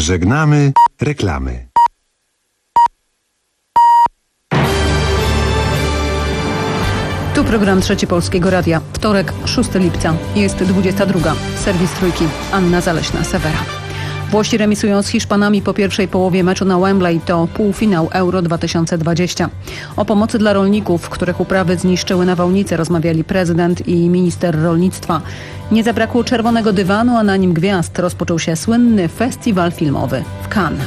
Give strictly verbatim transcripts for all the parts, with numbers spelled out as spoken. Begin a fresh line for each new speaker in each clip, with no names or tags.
Żegnamy reklamy.
Tu program Trzeci Polskiego Radia. Wtorek, szóstego lipca. Jest dwudziesta druga. Serwis Trójki. Anna Zaleśna-Sewera. Włosi remisują z Hiszpanami po pierwszej połowie meczu na Wembley. To półfinał Euro dwa tysiące dwadzieścia. O pomocy dla rolników, których uprawy zniszczyły nawałnice, rozmawiali prezydent i minister rolnictwa. Nie zabrakło czerwonego dywanu, a na nim gwiazd. Rozpoczął się słynny festiwal filmowy w Cannes.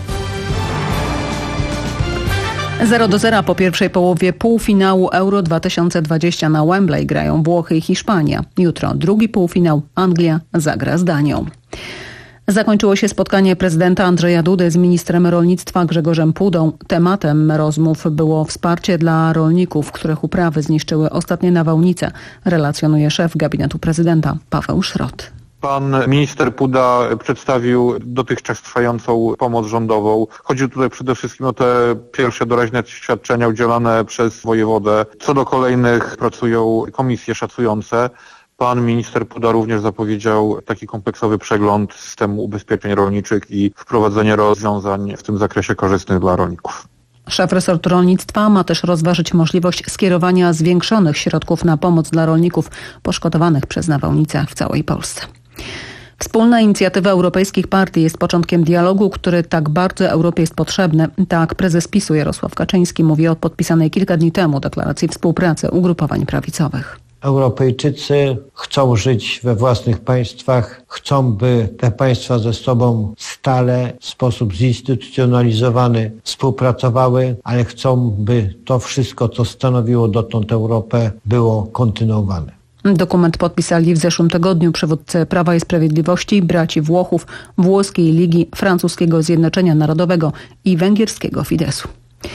zero do zera po pierwszej połowie półfinału Euro dwa tysiące dwadzieścia na Wembley grają Włochy i Hiszpania. Jutro drugi półfinał. Anglia zagra z Danią. Zakończyło się spotkanie prezydenta Andrzeja Dudy z ministrem rolnictwa Grzegorzem Pudą. Tematem rozmów było wsparcie dla rolników, których uprawy zniszczyły ostatnie nawałnice, relacjonuje szef gabinetu prezydenta Paweł Szrot.
Pan minister Puda przedstawił dotychczas trwającą pomoc rządową. Chodzi tutaj przede wszystkim o te pierwsze doraźne świadczenia udzielane przez wojewodę. Co do kolejnych pracują komisje szacujące. Pan minister Puda również zapowiedział taki kompleksowy przegląd systemu ubezpieczeń rolniczych i wprowadzenie rozwiązań w tym zakresie korzystnych dla rolników.
Szef resortu rolnictwa ma też rozważyć możliwość skierowania zwiększonych środków na pomoc dla rolników poszkodowanych przez nawałnice w całej Polsce. Wspólna inicjatywa europejskich partii jest początkiem dialogu, który tak bardzo Europie jest potrzebny. Tak prezes PiSu Jarosław Kaczyński mówi o podpisanej kilka dni temu deklaracji współpracy ugrupowań prawicowych.
Europejczycy chcą żyć we własnych państwach, chcą, by te państwa ze sobą stale w sposób zinstytucjonalizowany współpracowały, ale chcą, by to wszystko, co stanowiło dotąd Europę, było kontynuowane.
Dokument podpisali w zeszłym tygodniu przywódcy Prawa i Sprawiedliwości, braci Włochów, włoskiej Ligi, francuskiego Zjednoczenia Narodowego i węgierskiego Fidesu.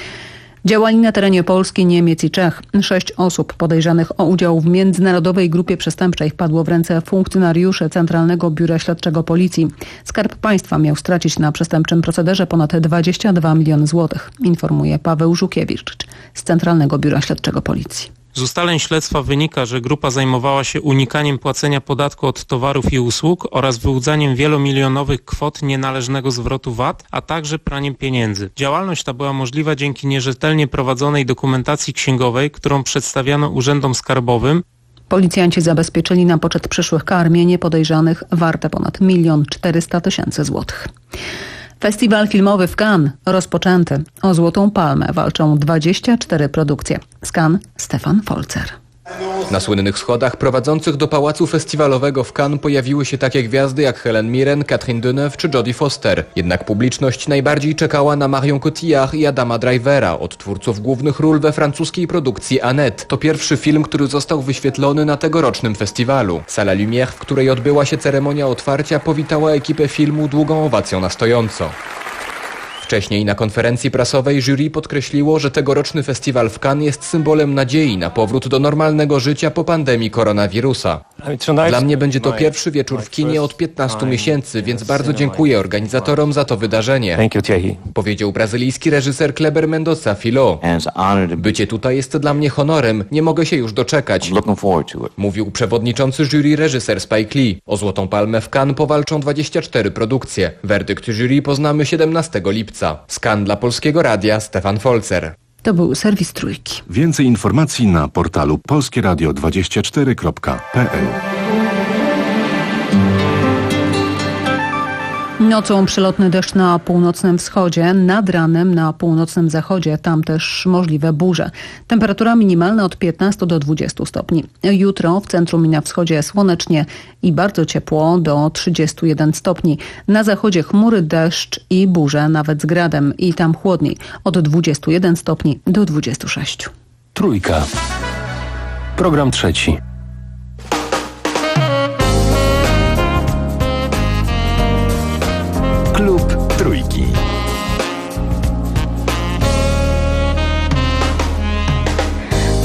Działali na terenie Polski, Niemiec i Czech. Sześć osób podejrzanych o udział w międzynarodowej grupie przestępczej wpadło w ręce funkcjonariuszy Centralnego Biura Śledczego Policji. Skarb Państwa miał stracić na przestępczym procederze ponad dwadzieścia dwa miliony złotych, informuje Paweł Żukiewicz z Centralnego Biura Śledczego Policji.
Z ustaleń śledztwa wynika, że grupa zajmowała się unikaniem płacenia podatku od towarów i usług oraz wyłudzaniem wielomilionowych kwot nienależnego zwrotu V A T, a także praniem pieniędzy. Działalność ta była możliwa dzięki nierzetelnie prowadzonej dokumentacji księgowej, którą przedstawiano urzędom skarbowym.
Policjanci zabezpieczyli na poczet przyszłych kar mienie podejrzanych warte ponad milion czterysta tysięcy złotych. Festiwal filmowy w Cannes rozpoczęty. O Złotą Palmę walczą dwadzieścia cztery produkcje. Z Cannes Stefan Folzer.
Na słynnych schodach prowadzących do pałacu festiwalowego w Cannes pojawiły się takie gwiazdy jak Helen Mirren, Catherine Deneuve czy Jodie Foster. Jednak publiczność najbardziej czekała na Marion Cotillard i Adama Drivera, od twórców głównych ról we francuskiej produkcji Annette. To pierwszy film, który został wyświetlony na tegorocznym festiwalu. Sala Lumière, w której odbyła się ceremonia otwarcia, powitała ekipę filmu długą owacją na stojąco. Wcześniej na konferencji prasowej jury podkreśliło, że tegoroczny festiwal w Cannes jest symbolem nadziei na powrót do normalnego życia po pandemii koronawirusa. Dla mnie będzie to pierwszy wieczór w kinie od piętnastu miesięcy, więc bardzo dziękuję organizatorom za to wydarzenie, powiedział brazylijski reżyser Kleber Mendoza Filho. Bycie tutaj jest dla mnie honorem, nie mogę się już doczekać, mówił przewodniczący jury reżyser Spike Lee. O Złotą Palmę w Cannes powalczą dwadzieścia cztery produkcje. Werdykt jury poznamy siedemnastego lipca. Z Cannes dla Polskiego Radia Stefan Folzer.
To był serwis Trójki.
Więcej informacji na portalu polskieradio dwadzieścia cztery kropka p l.
Nocą przelotny deszcz na północnym wschodzie, nad ranem na północnym zachodzie, tam też możliwe burze. Temperatura minimalna od piętnastu do dwudziestu stopni. Jutro w centrum i na wschodzie słonecznie i bardzo ciepło do trzydziestu jeden stopni. Na zachodzie chmury, deszcz i burze, nawet z gradem i tam chłodniej od dwudziestu jeden stopni do dwudziestu sześciu.
Trójka. Program trzeci.
Klub Trójki.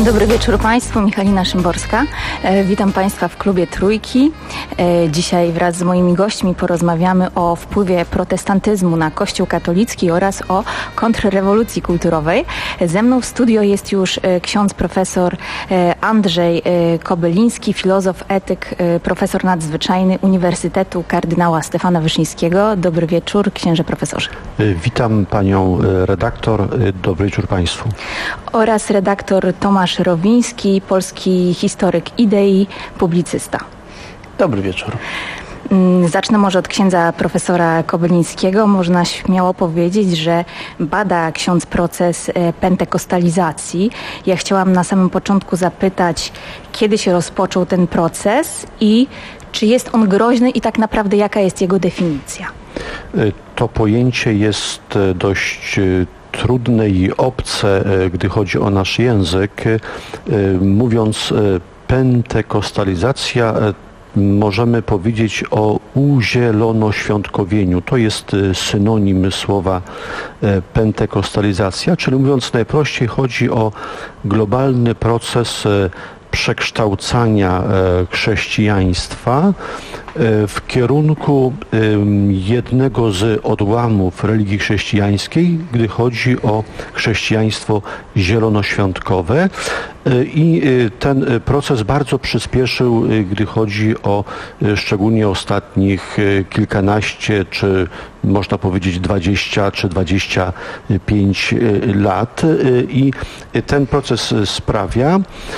Dobry wieczór Państwu, Michalina Szymborska. E, witam Państwa w klubie Trójki. E, dzisiaj wraz z moimi gośćmi porozmawiamy o wpływie protestantyzmu na Kościół katolicki oraz o kontrrewolucji kulturowej. Ze mną w studio jest już e, ksiądz profesor e, Andrzej e, Kobyliński, filozof, etyk, e, profesor nadzwyczajny Uniwersytetu Kardynała Stefana Wyszyńskiego. Dobry wieczór, księże profesorze.
Witam panią redaktor. Dobry wieczór Państwu.
Oraz redaktor Tomasz Rowiński, polski historyk idei, publicysta.
Dobry wieczór.
Zacznę może od księdza profesora Kobylińskiego. Można śmiało powiedzieć, że bada ksiądz proces pentekostalizacji. Ja chciałam na samym początku zapytać, kiedy się rozpoczął ten proces i czy jest on groźny i tak naprawdę jaka jest jego definicja?
To pojęcie jest dość trudne i obce, gdy chodzi o nasz język. Mówiąc pentekostalizacja, możemy powiedzieć o uzielonoświątkowieniu. To jest synonim słowa pentekostalizacja, czyli mówiąc najprościej, chodzi o globalny proces przekształcania chrześcijaństwa w kierunku jednego z odłamów religii chrześcijańskiej, gdy chodzi o chrześcijaństwo zielonoświątkowe. I ten proces bardzo przyspieszył, gdy chodzi o szczególnie ostatnich kilkanaście, czy można powiedzieć dwadzieścia, czy dwadzieścia pięć lat. I ten proces sprawia,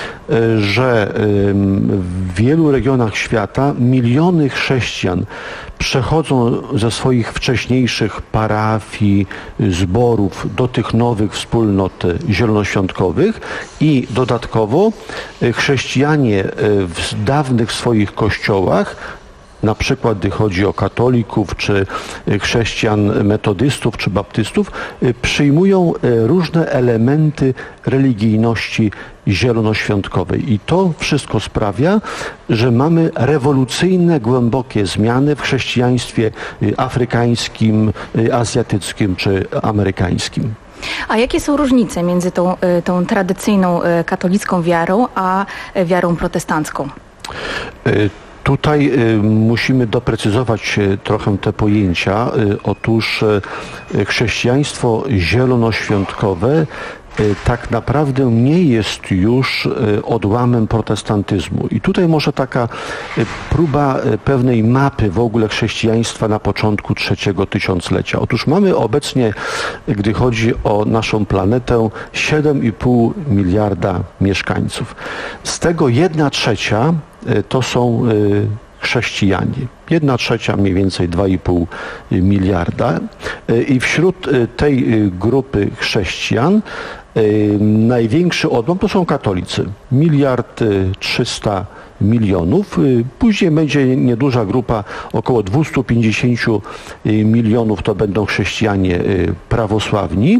że w wielu regionach świata miliony chrześcijan przechodzą ze swoich wcześniejszych parafii, zborów do tych nowych wspólnot zielonoświątkowych i dodatkowo chrześcijanie w dawnych swoich kościołach, na przykład gdy chodzi o katolików, czy chrześcijan metodystów, czy baptystów, przyjmują różne elementy religijności zielonoświątkowej. I to wszystko sprawia, że mamy rewolucyjne, głębokie zmiany w chrześcijaństwie afrykańskim, azjatyckim czy amerykańskim.
A jakie są różnice między tą, tą tradycyjną katolicką wiarą, a wiarą protestancką?
Tutaj musimy doprecyzować trochę te pojęcia. Otóż chrześcijaństwo zielonoświątkowe tak naprawdę nie jest już odłamem protestantyzmu. I tutaj może taka próba pewnej mapy w ogóle chrześcijaństwa na początku trzeciego tysiąclecia. Otóż mamy obecnie, gdy chodzi o naszą planetę, siedem i pół miliarda mieszkańców. Z tego jedna trzecia to są chrześcijanie. Jedna trzecia, mniej więcej dwa i pół miliarda. I wśród tej grupy chrześcijan największy odłam to są katolicy. Miliard trzysta milionów. Później będzie nieduża grupa, około dwieście pięćdziesiąt milionów to będą chrześcijanie prawosławni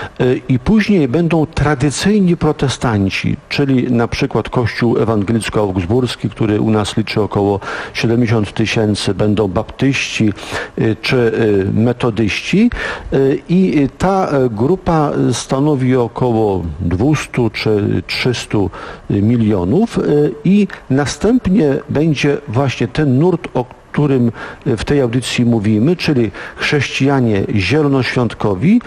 i później będą tradycyjni protestanci, czyli na przykład Kościół Ewangelicko-Augsburski, który u nas liczy około siedemdziesiąt tysięcy, będą baptyści czy metodyści i ta grupa stanowi około dwieście czy trzysta milionów i następnie będzie właśnie ten nurt, o którym w tej audycji mówimy, czyli chrześcijanie zielonoświątkowi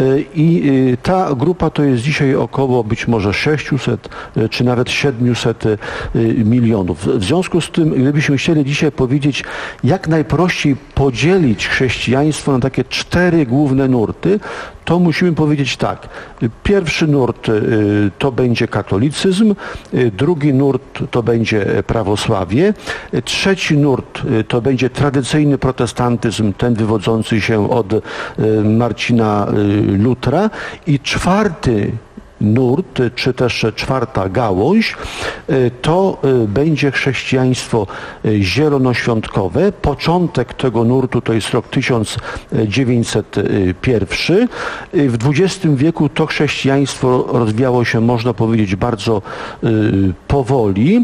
i ta grupa to jest dzisiaj około być może sześćset czy nawet siedemset milionów. W związku z tym, gdybyśmy chcieli dzisiaj powiedzieć, jak najprościej podzielić chrześcijaństwo na takie cztery główne nurty, to musimy powiedzieć tak. Pierwszy nurt to będzie katolicyzm, drugi nurt to będzie prawosławie, trzeci nurt to będzie tradycyjny protestantyzm, ten wywodzący się od Marcina Lutra i czwarty nurt, czy też czwarta gałąź, to będzie chrześcijaństwo zielonoświątkowe. Początek tego nurtu to jest rok tysiąc dziewięćset jeden. W dwudziestym wieku to chrześcijaństwo rozwijało się, można powiedzieć, bardzo powoli.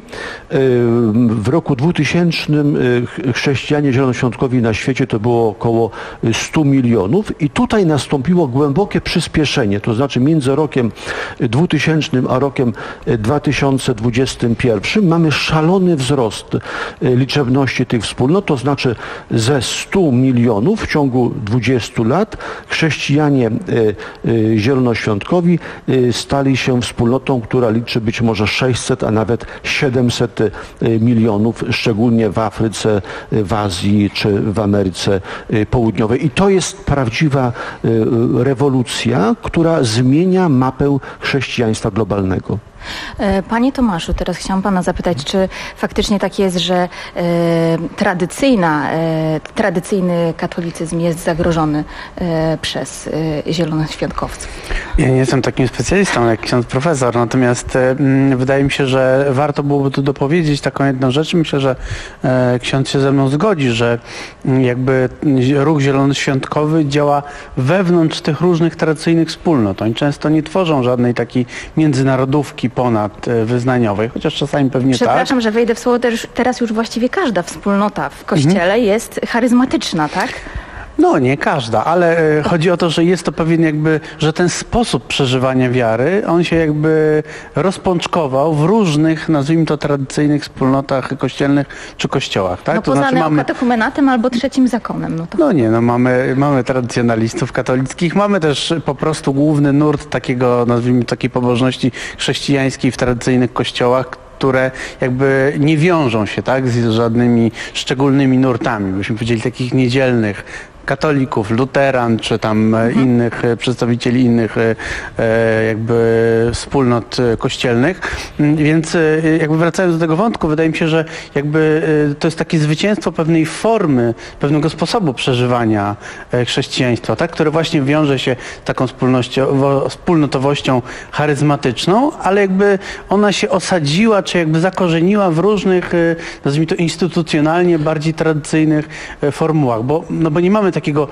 W roku dwutysięcznym chrześcijanie zielonoświątkowi na świecie to było około stu milionów i tutaj nastąpiło głębokie przyspieszenie, to znaczy między rokiem dwutysięcznym a rokiem dwa tysiące dwudziestym pierwszym mamy szalony wzrost liczebności tych wspólnot, to znaczy ze stu milionów w ciągu dwudziestu lat chrześcijanie zielonoświątkowi stali się wspólnotą, która liczy być może sześćset, a nawet siedemset milionów, szczególnie w Afryce, w Azji czy w Ameryce Południowej. I to jest prawdziwa rewolucja, która zmienia mapę chrześcijaństwa globalnego.
Panie Tomaszu, teraz chciałam pana zapytać, czy faktycznie tak jest, że e, tradycyjna, e, tradycyjny katolicyzm jest zagrożony e, przez e, zielonoświątkowców?
Ja nie jestem takim specjalistą jak ksiądz profesor, natomiast e, wydaje mi się, że warto byłoby tu dopowiedzieć taką jedną rzecz. Myślę, że e, ksiądz się ze mną zgodzi, że m, jakby ruch zielonoświątkowy działa wewnątrz tych różnych tradycyjnych wspólnot. Oni często nie tworzą żadnej takiej międzynarodówki ponadwyznaniowej, chociaż czasami pewnie tak.
Przepraszam, że wejdę w słowo, teraz już właściwie każda wspólnota w Kościele mhm. jest charyzmatyczna, tak?
No, nie każda, ale chodzi o to, że jest to pewien jakby, że ten sposób przeżywania wiary, on się jakby rozpączkował w różnych, nazwijmy to, tradycyjnych wspólnotach kościelnych czy kościołach, tak?
No
to
poza
znaczy mamy...
neokatechumenatem albo trzecim zakonem. No, to...
no nie, no mamy, mamy tradycjonalistów katolickich, mamy też po prostu główny nurt takiego, nazwijmy takiej pobożności chrześcijańskiej w tradycyjnych kościołach, które jakby nie wiążą się, tak, z żadnymi szczególnymi nurtami, byśmy powiedzieli takich niedzielnych katolików, luteran, czy tam mhm. innych przedstawicieli innych jakby wspólnot kościelnych. Więc jakby wracając do tego wątku, wydaje mi się, że jakby to jest takie zwycięstwo pewnej formy, pewnego sposobu przeżywania chrześcijaństwa, tak, które właśnie wiąże się z taką wspólnotowością charyzmatyczną, ale jakby ona się osadziła, czy jakby zakorzeniła w różnych, nazwijmy to instytucjonalnie bardziej tradycyjnych formułach, bo, no bo nie mamy takiego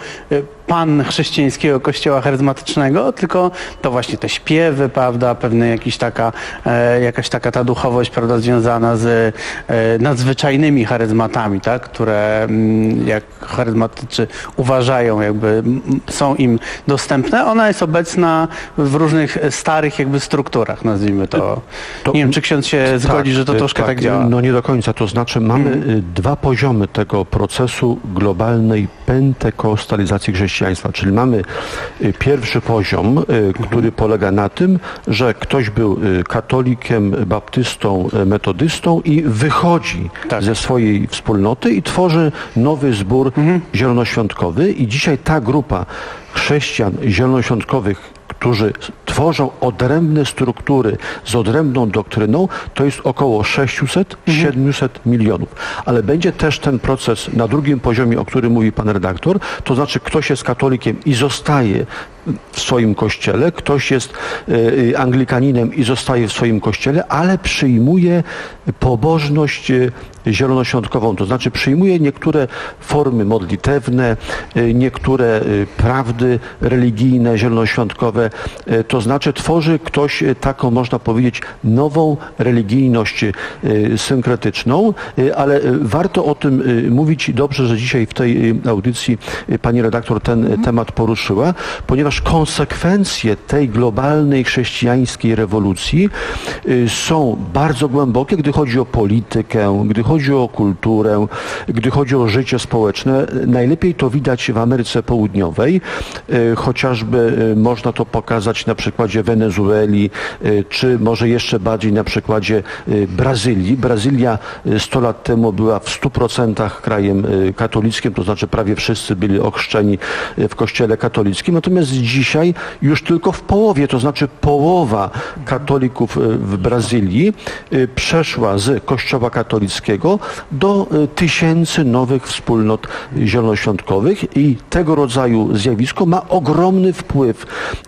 pan chrześcijańskiego kościoła charyzmatycznego, tylko to właśnie te śpiewy, prawda, pewne jakiś taka, e, jakaś taka ta duchowość, prawda, związana z e, nadzwyczajnymi charyzmatami, tak, które m, jak charyzmatycy uważają, jakby m, są im dostępne. Ona jest obecna w różnych starych jakby strukturach, nazwijmy to. to nie wiem, czy ksiądz się tak, zgodzi, że to troszkę tak, tak działa.
No nie do końca, to znaczy mamy hmm. dwa poziomy tego procesu globalnej pentekostalizacji chrześcijaństwa. Czyli mamy pierwszy poziom, który polega na tym, że ktoś był katolikiem, baptystą, metodystą i wychodzi tak. ze swojej wspólnoty i tworzy nowy zbór mhm. zielonoświątkowy i dzisiaj ta grupa chrześcijan zielonoświątkowych, którzy tworzą odrębne struktury z odrębną doktryną, to jest około sześćset do siedmiuset milionów. Ale będzie też ten proces na drugim poziomie, o którym mówi pan redaktor, to znaczy ktoś jest katolikiem i zostaje w swoim kościele, ktoś jest y, anglikaninem i zostaje w swoim kościele, ale przyjmuje pobożność y, zielonoświątkową, to znaczy przyjmuje niektóre formy modlitewne, y, niektóre y, prawdy religijne, zielonoświątkowe, y, to znaczy tworzy ktoś y, taką, można powiedzieć, nową religijność y, synkretyczną, y, ale y, warto o tym y, mówić. Dobrze, że dzisiaj w tej y, audycji y, pani redaktor ten y, temat poruszyła, ponieważ konsekwencje tej globalnej chrześcijańskiej rewolucji y, są bardzo głębokie, gdy chodzi o politykę, gdy chodzi o kulturę, gdy chodzi o życie społeczne. Najlepiej to widać w Ameryce Południowej, y, chociażby y, można to pokazać na przykładzie Wenezueli, y, czy może jeszcze bardziej na przykładzie y, Brazylii. Brazylia y, sto lat temu była w stu procentach krajem y, katolickim, to znaczy prawie wszyscy byli ochrzczeni y, w kościele katolickim, natomiast dzisiaj już tylko w połowie, to znaczy połowa katolików w Brazylii przeszła z kościoła katolickiego do tysięcy nowych wspólnot zielonoświątkowych i tego rodzaju zjawisko ma ogromny wpływ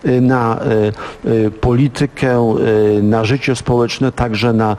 na politykę, na życie społeczne, także na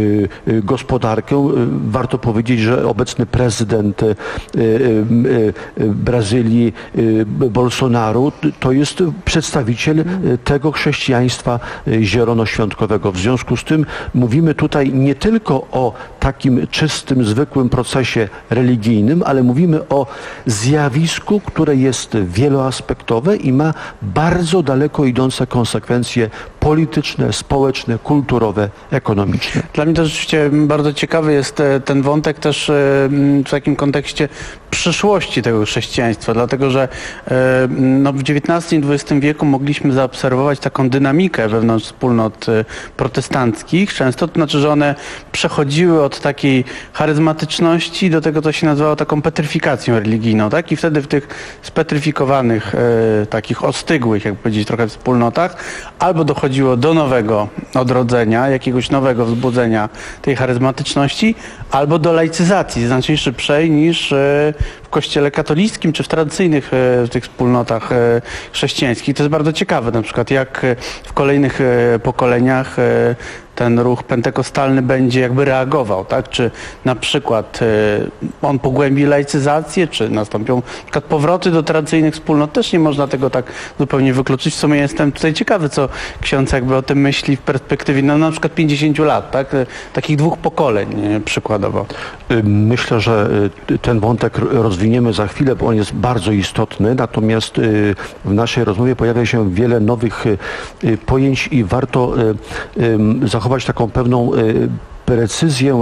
gospodarkę. Warto powiedzieć, że obecny prezydent Brazylii, Bolsonaro, to jest jest przedstawiciel tego chrześcijaństwa zielonoświątkowego. W związku z tym mówimy tutaj nie tylko o takim czystym, zwykłym procesie religijnym, ale mówimy o zjawisku, które jest wieloaspektowe i ma bardzo daleko idące konsekwencje polityczne, społeczne, kulturowe, ekonomiczne.
Dla mnie to rzeczywiście bardzo ciekawy jest ten wątek też w takim kontekście przyszłości tego chrześcijaństwa, dlatego że no, w dziewiętnastym i dwudziestym wieku mogliśmy zaobserwować taką dynamikę wewnątrz wspólnot protestanckich. Często to znaczy, że one przechodziły od takiej charyzmatyczności do tego, co się nazywało taką petryfikacją religijną, tak? I wtedy w tych spetryfikowanych, e, takich ostygłych, jak powiedzieć, trochę wspólnotach, albo dochodziło do nowego odrodzenia, jakiegoś nowego wzbudzenia tej charyzmatyczności, albo do laicyzacji, znacznie szybszej niż e, w kościele katolickim, czy w tradycyjnych e, w tych wspólnotach e, chrześcijańskich. To jest bardzo ciekawe, na przykład jak w kolejnych e, pokoleniach e, ten ruch pentekostalny będzie jakby reagował, tak? Czy na przykład y, on pogłębi laicyzację, czy nastąpią na przykład powroty do tradycyjnych wspólnot. Też nie można tego tak zupełnie wykluczyć. W sumie jestem tutaj ciekawy, co ksiądz jakby o tym myśli w perspektywie no, na przykład pięćdziesięciu lat, tak? Takich dwóch pokoleń y, przykładowo.
Myślę, że ten wątek rozwiniemy za chwilę, bo on jest bardzo istotny, natomiast y, w naszej rozmowie pojawia się wiele nowych y, pojęć i warto y, y, zachować taką pewną precyzję,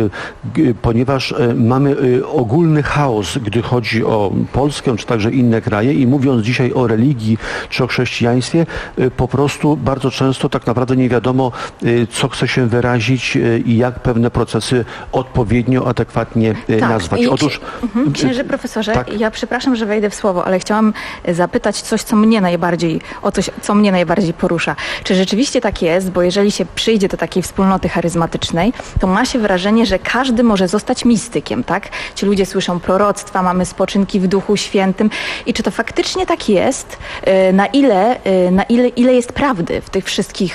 ponieważ mamy ogólny chaos, gdy chodzi o Polskę, czy także inne kraje i mówiąc dzisiaj o religii, czy o chrześcijaństwie, po prostu bardzo często tak naprawdę nie wiadomo, co chce się wyrazić i jak pewne procesy odpowiednio, adekwatnie
tak,
nazwać.
I,
Otóż,
mhm, księże profesorze,
tak.
ja przepraszam, że wejdę w słowo, ale chciałam zapytać coś, co mnie najbardziej, o coś, co mnie najbardziej porusza. Czy rzeczywiście tak jest, bo jeżeli się przyjdzie do takiej wspólnoty charyzmatycznej, to ma się wrażenie, że każdy może zostać mistykiem, tak? Ci ludzie słyszą proroctwa, mamy spoczynki w Duchu Świętym. I czy to faktycznie tak jest? Na ile, na ile, ile jest prawdy w tych wszystkich,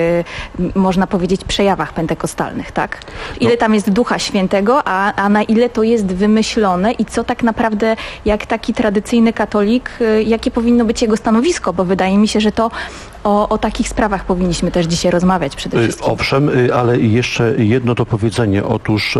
można powiedzieć, przejawach pentekostalnych, tak? Ile tam jest Ducha Świętego, a, a na ile to jest wymyślone i co tak naprawdę, jak taki tradycyjny katolik, jakie powinno być jego stanowisko? Bo wydaje mi się, że to O, o takich sprawach powinniśmy też dzisiaj rozmawiać przede wszystkim.
Owszem, ale jeszcze jedno dopowiedzenie. Otóż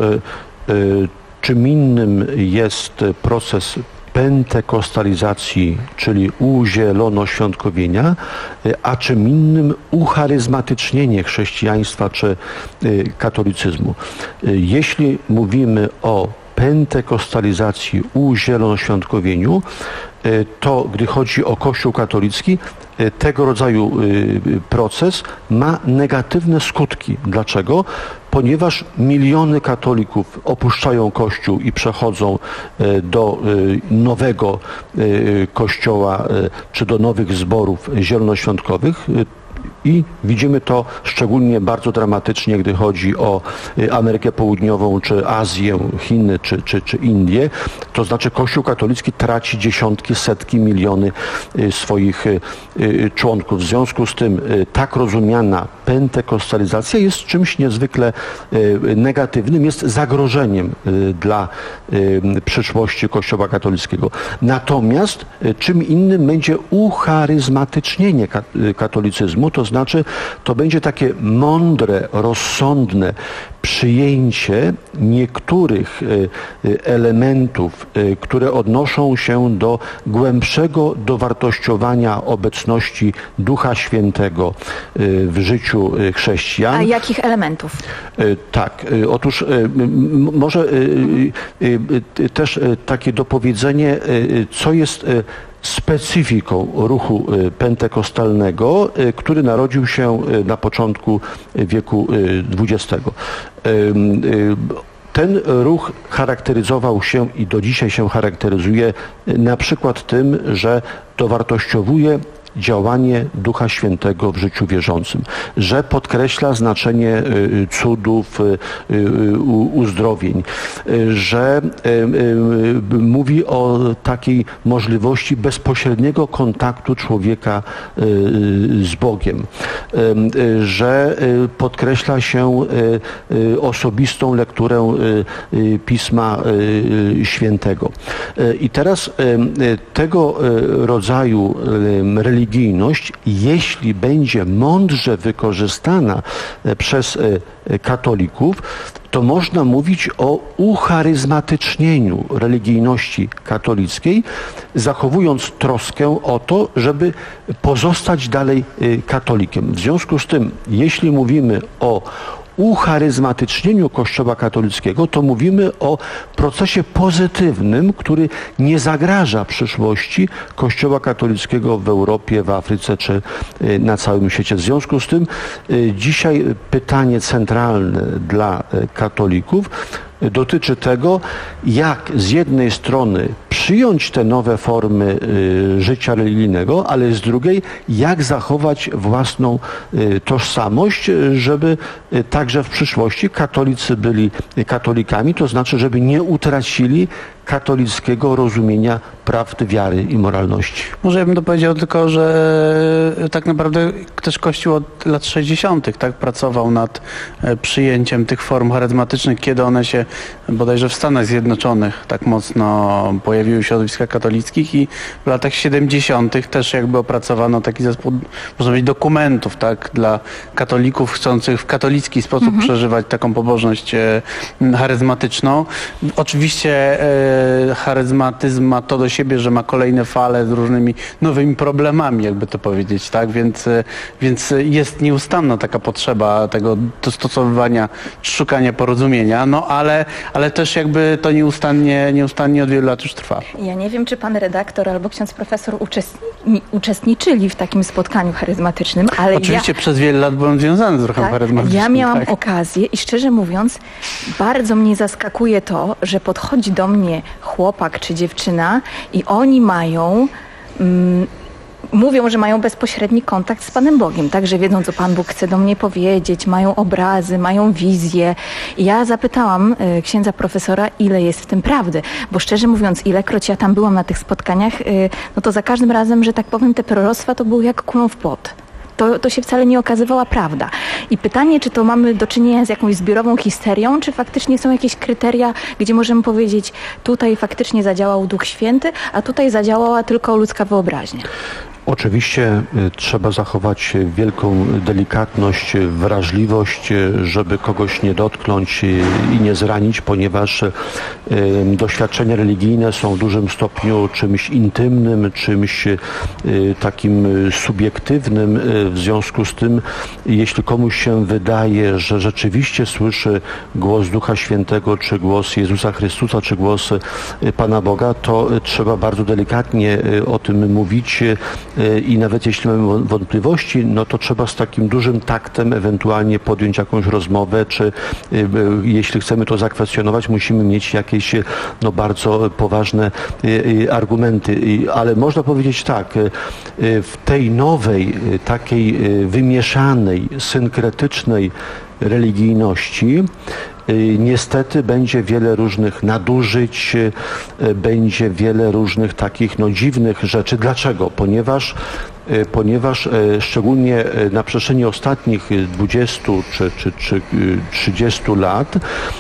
czym innym jest proces pentekostalizacji, czyli uzielonoświątkowienia, a czym innym ucharyzmatycznienie chrześcijaństwa czy katolicyzmu. Jeśli mówimy o pentekostalizacji, uzielonoświątkowieniu, to gdy chodzi o Kościół katolicki, tego rodzaju proces ma negatywne skutki. Dlaczego? Ponieważ miliony katolików opuszczają Kościół i przechodzą do nowego Kościoła czy do nowych zborów zielonoświątkowych. I widzimy to szczególnie bardzo dramatycznie, gdy chodzi o Amerykę Południową, czy Azję, Chiny, czy, czy, czy Indię. To znaczy Kościół katolicki traci dziesiątki, setki, miliony swoich członków. W związku z tym tak rozumiana pentekostalizacja jest czymś niezwykle negatywnym, jest zagrożeniem dla przyszłości Kościoła katolickiego. Natomiast czym innym będzie ucharyzmatycznienie katolicyzmu, to znaczy to będzie takie mądre, rozsądne przyjęcie niektórych elementów, które odnoszą się do głębszego dowartościowania obecności Ducha Świętego w życiu chrześcijan.
A jakich elementów?
Tak. Otóż może też takie dopowiedzenie, co jest specyfiką ruchu pentekostalnego, który narodził się na początku wieku dwudziestego. Ten ruch charakteryzował się i do dzisiaj się charakteryzuje na przykład tym, że dowartościowuje działanie Ducha Świętego w życiu wierzącym, że podkreśla znaczenie cudów, uzdrowień, że mówi o takiej możliwości bezpośredniego kontaktu człowieka z Bogiem, że podkreśla się osobistą lekturę Pisma Świętego. I teraz tego rodzaju religijność, jeśli będzie mądrze wykorzystana przez katolików, to można mówić o ucharyzmatycznieniu religijności katolickiej, zachowując troskę o to, żeby pozostać dalej katolikiem. W związku z tym, jeśli mówimy o ucharyzmatycznieniu Kościoła katolickiego, to mówimy o procesie pozytywnym, który nie zagraża przyszłości Kościoła katolickiego w Europie, w Afryce czy na całym świecie. W związku z tym dzisiaj pytanie centralne dla katolików dotyczy tego, jak z jednej strony przyjąć te nowe formy y, życia religijnego, ale z drugiej, jak zachować własną y, tożsamość, żeby y, także w przyszłości katolicy byli katolikami, to znaczy, żeby nie utracili katolickiego rozumienia prawdy, wiary i moralności.
Może ja bym dopowiedział tylko, że tak naprawdę też Kościół od lat sześćdziesiątych tak pracował nad przyjęciem tych form charyzmatycznych, kiedy one się bodajże w Stanach Zjednoczonych tak mocno pojawiły środowiska katolickich i w latach siedemdziesiątych też jakby opracowano taki zespół, można powiedzieć, dokumentów tak, dla katolików chcących w katolicki sposób mhm. przeżywać taką pobożność charyzmatyczną. Oczywiście charyzmatyzm ma to do siebie, że ma kolejne fale z różnymi nowymi problemami, jakby to powiedzieć, tak? Więc, więc jest nieustanna taka potrzeba tego dostosowywania, szukania porozumienia, no ale, ale też jakby to nieustannie, nieustannie od wielu lat już trwa.
Ja nie wiem, czy pan redaktor albo ksiądz profesor uczestni uczestniczyli w takim spotkaniu charyzmatycznym, ale
oczywiście
ja...
przez wiele lat byłem związany z ruchem
tak?
charyzmatycznym.
Ja miałam
tak.
okazję i szczerze mówiąc, bardzo mnie zaskakuje to, że podchodzi do mnie chłopak czy dziewczyna i oni mają, mm, mówią, że mają bezpośredni kontakt z Panem Bogiem, tak, że wiedzą, co Pan Bóg chce do mnie powiedzieć, mają obrazy, mają wizje. I ja zapytałam y, księdza profesora, ile jest w tym prawdy, bo szczerze mówiąc, ilekroć ja tam byłam na tych spotkaniach, y, no to za każdym razem, że tak powiem, te proroctwa to były jak kulą w pot. To, to się wcale nie okazywała prawda. I pytanie, czy to mamy do czynienia z jakąś zbiorową histerią, czy faktycznie są jakieś kryteria, gdzie możemy powiedzieć, tutaj faktycznie zadziałał Duch Święty, a tutaj zadziałała tylko ludzka wyobraźnia.
Oczywiście trzeba zachować wielką delikatność, wrażliwość, żeby kogoś nie dotknąć i nie zranić, ponieważ doświadczenia religijne są w dużym stopniu czymś intymnym, czymś takim subiektywnym. W związku z tym, jeśli komuś się wydaje, że rzeczywiście słyszy głos Ducha Świętego, czy głos Jezusa Chrystusa, czy głos Pana Boga, to trzeba bardzo delikatnie o tym mówić. I nawet jeśli mamy wątpliwości, no to trzeba z takim dużym taktem ewentualnie podjąć jakąś rozmowę, czy jeśli chcemy to zakwestionować, musimy mieć jakieś no, bardzo poważne argumenty. Ale można powiedzieć tak, w tej nowej, takiej wymieszanej, synkretycznej religijności niestety będzie wiele różnych nadużyć, będzie wiele różnych takich no, dziwnych rzeczy. Dlaczego? Ponieważ ponieważ szczególnie na przestrzeni ostatnich dwudziestu czy, czy, czy trzydziestu lat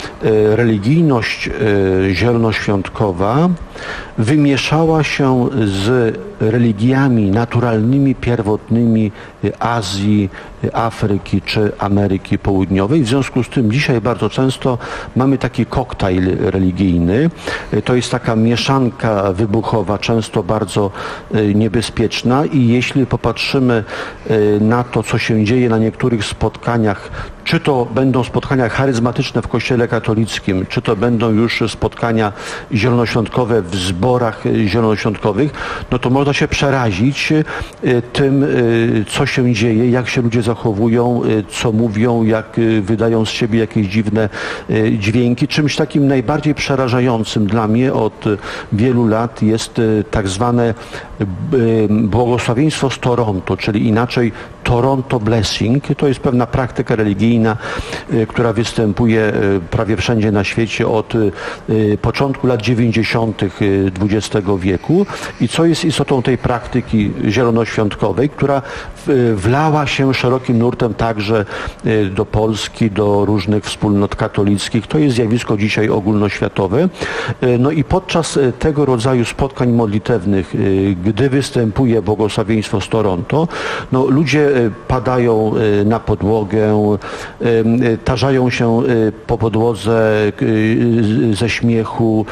religijność zielonoświątkowa wymieszała się z religiami naturalnymi, pierwotnymi Azji, Afryki czy Ameryki Południowej. W związku z tym dzisiaj bardzo często mamy taki koktajl religijny. To jest taka mieszanka wybuchowa, często bardzo niebezpieczna i jeśli popatrzymy na to, co się dzieje na niektórych spotkaniach, czy to będą spotkania charyzmatyczne w Kościele katolickim, czy to będą już spotkania zielonoświątkowe w zborach zielonoświątkowych, no to można można się przerazić tym, co się dzieje, jak się ludzie zachowują, co mówią, jak wydają z siebie jakieś dziwne dźwięki. Czymś takim najbardziej przerażającym dla mnie od wielu lat jest tak zwane błogosławieństwo z Toronto, czyli inaczej Toronto Blessing. To jest pewna praktyka religijna, która występuje prawie wszędzie na świecie od początku lat dziewięćdziesiątych dwudziestego wieku. I co jest istotą tej praktyki zielonoświątkowej, która wlała się szerokim nurtem także do Polski, do różnych wspólnot katolickich. To jest zjawisko dzisiaj ogólnoświatowe. No i podczas tego rodzaju spotkań modlitewnych, gdy występuje błogosławieństwo z Toronto, no ludzie padają na podłogę, tarzają się po podłodze ze śmiechu,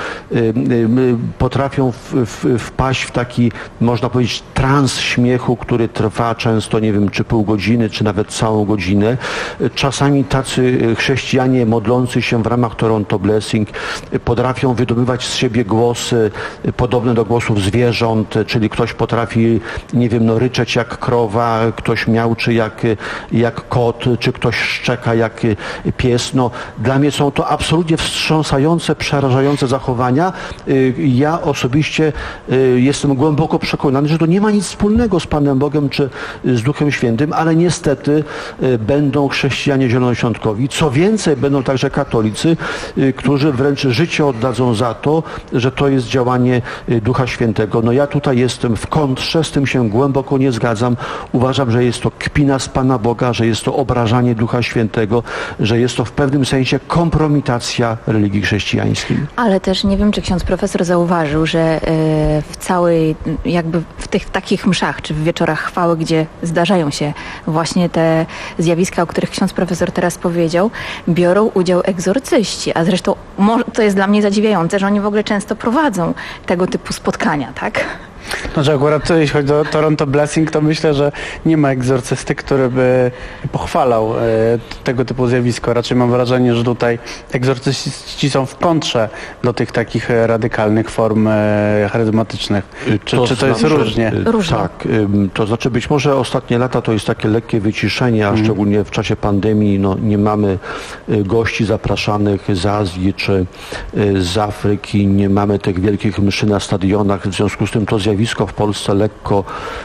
potrafią w, w, wpaść w taki, można powiedzieć, trans śmiechu, który trwa często, nie wiem, czy pół godziny, czy nawet całą godzinę. Czasami tacy chrześcijanie modlący się w ramach Toronto Blessing potrafią wydobywać z siebie głosy podobne do głosów zwierząt, czyli ktoś potrafi, nie wiem, no ryczeć jak krowa, ktoś miauczy jak, jak kot, czy ktoś szczeka jak pies. No, dla mnie są to absolutnie wstrząsające, przerażające zachowania. Ja osobiście jestem głęboko przekonany, że to nie ma nic wspólnego z Panem Bogiem czy z Duchem Świętym, ale niestety będą chrześcijanie zielonoświątkowi. Co więcej, będą także katolicy, którzy wręcz życie oddadzą za to, że to jest działanie Ducha Świętego. No ja tutaj jestem w kontrze, z tym się głęboko nie zgadzam. Uważam, że jest to kpina z Pana Boga, że jest to obrażanie Ducha Świętego, że jest to w pewnym sensie kompromitacja religii chrześcijańskiej.
Ale też nie wiem, czy ksiądz profesor zauważył, że w całej, jakby w tych takich mszach, czy w wieczorach chwały, gdzie zdarzają się właśnie te zjawiska, o których ksiądz profesor teraz powiedział, biorą udział egzorcyści, a zresztą to jest dla mnie zadziwiające, że oni w ogóle często prowadzą tego typu spotkania, tak?
Znaczy akurat jeśli chodzi o Toronto Blessing, to myślę, że nie ma egzorcysty, który by pochwalał e, tego typu zjawisko. Raczej mam wrażenie, że tutaj egzorcyści są w kontrze do tych takich radykalnych form e, charyzmatycznych. Czy to, czy to jest znaczy, różnie?
różnie?
Tak. To znaczy być może ostatnie lata to jest takie lekkie wyciszenie, a mm. szczególnie w czasie pandemii no, nie mamy gości zapraszanych z Azji czy z Afryki, nie mamy tych wielkich mszy na stadionach, w związku z tym to zjawisko w Polsce lekko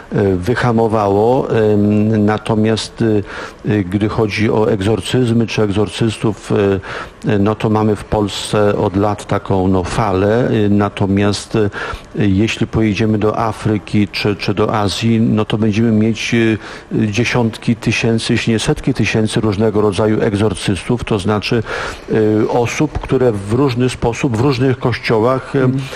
wyhamowało, natomiast gdy chodzi o egzorcyzmy czy egzorcystów, no to mamy w Polsce od lat taką no, falę, natomiast jeśli pojedziemy do Afryki czy, czy do Azji, no to będziemy mieć dziesiątki tysięcy, jeśli nie setki tysięcy różnego rodzaju egzorcystów, to znaczy osób, które w różny sposób, w różnych kościołach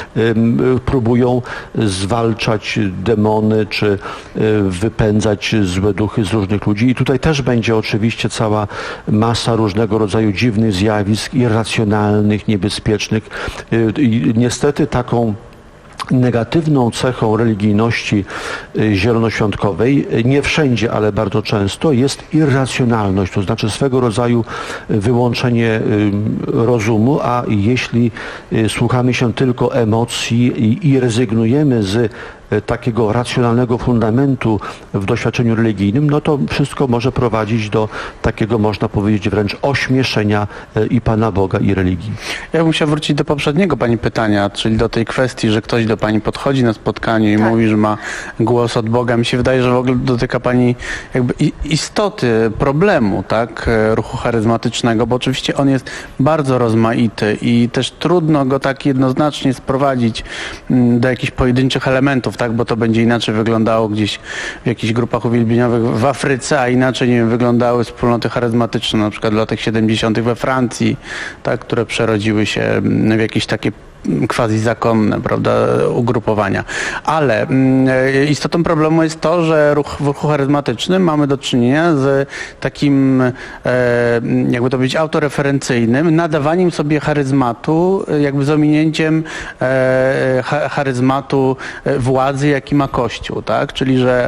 mm. próbują zwalczać demony, czy wypędzać złe duchy z różnych ludzi. I tutaj też będzie oczywiście cała masa różnego rodzaju dziwnych zjawisk, irracjonalnych, niebezpiecznych. I niestety taką negatywną cechą religijności zielonoświątkowej, nie wszędzie, ale bardzo często, jest irracjonalność, to znaczy swego rodzaju wyłączenie rozumu, a jeśli słuchamy się tylko emocji i, i rezygnujemy z takiego racjonalnego fundamentu w doświadczeniu religijnym, no to wszystko może prowadzić do takiego, można powiedzieć, wręcz ośmieszenia i Pana Boga, i religii.
Ja bym chciał wrócić do poprzedniego Pani pytania, czyli do tej kwestii, że ktoś do Pani podchodzi na spotkaniu i tak. mówi, że ma głos od Boga. Mi się wydaje, że w ogóle dotyka Pani jakby istoty problemu, tak, ruchu charyzmatycznego, bo oczywiście on jest bardzo rozmaity i też trudno go tak jednoznacznie sprowadzić do jakichś pojedynczych elementów, tak, bo to będzie inaczej wyglądało gdzieś w jakichś grupach uwielbieniowych w Afryce, a inaczej, nie wiem, wyglądały wspólnoty charyzmatyczne, na przykład w latach siedemdziesiątych we Francji, tak, które przerodziły się w jakieś takie quasi-zakonne, prawda, ugrupowania. Ale mm, istotą problemu jest to, że ruch, w ruchu charyzmatycznym mamy do czynienia z takim, e, jakby to powiedzieć, autoreferencyjnym nadawaniem sobie charyzmatu, jakby z ominięciem e, charyzmatu władzy, jaki ma Kościół, tak? Czyli, że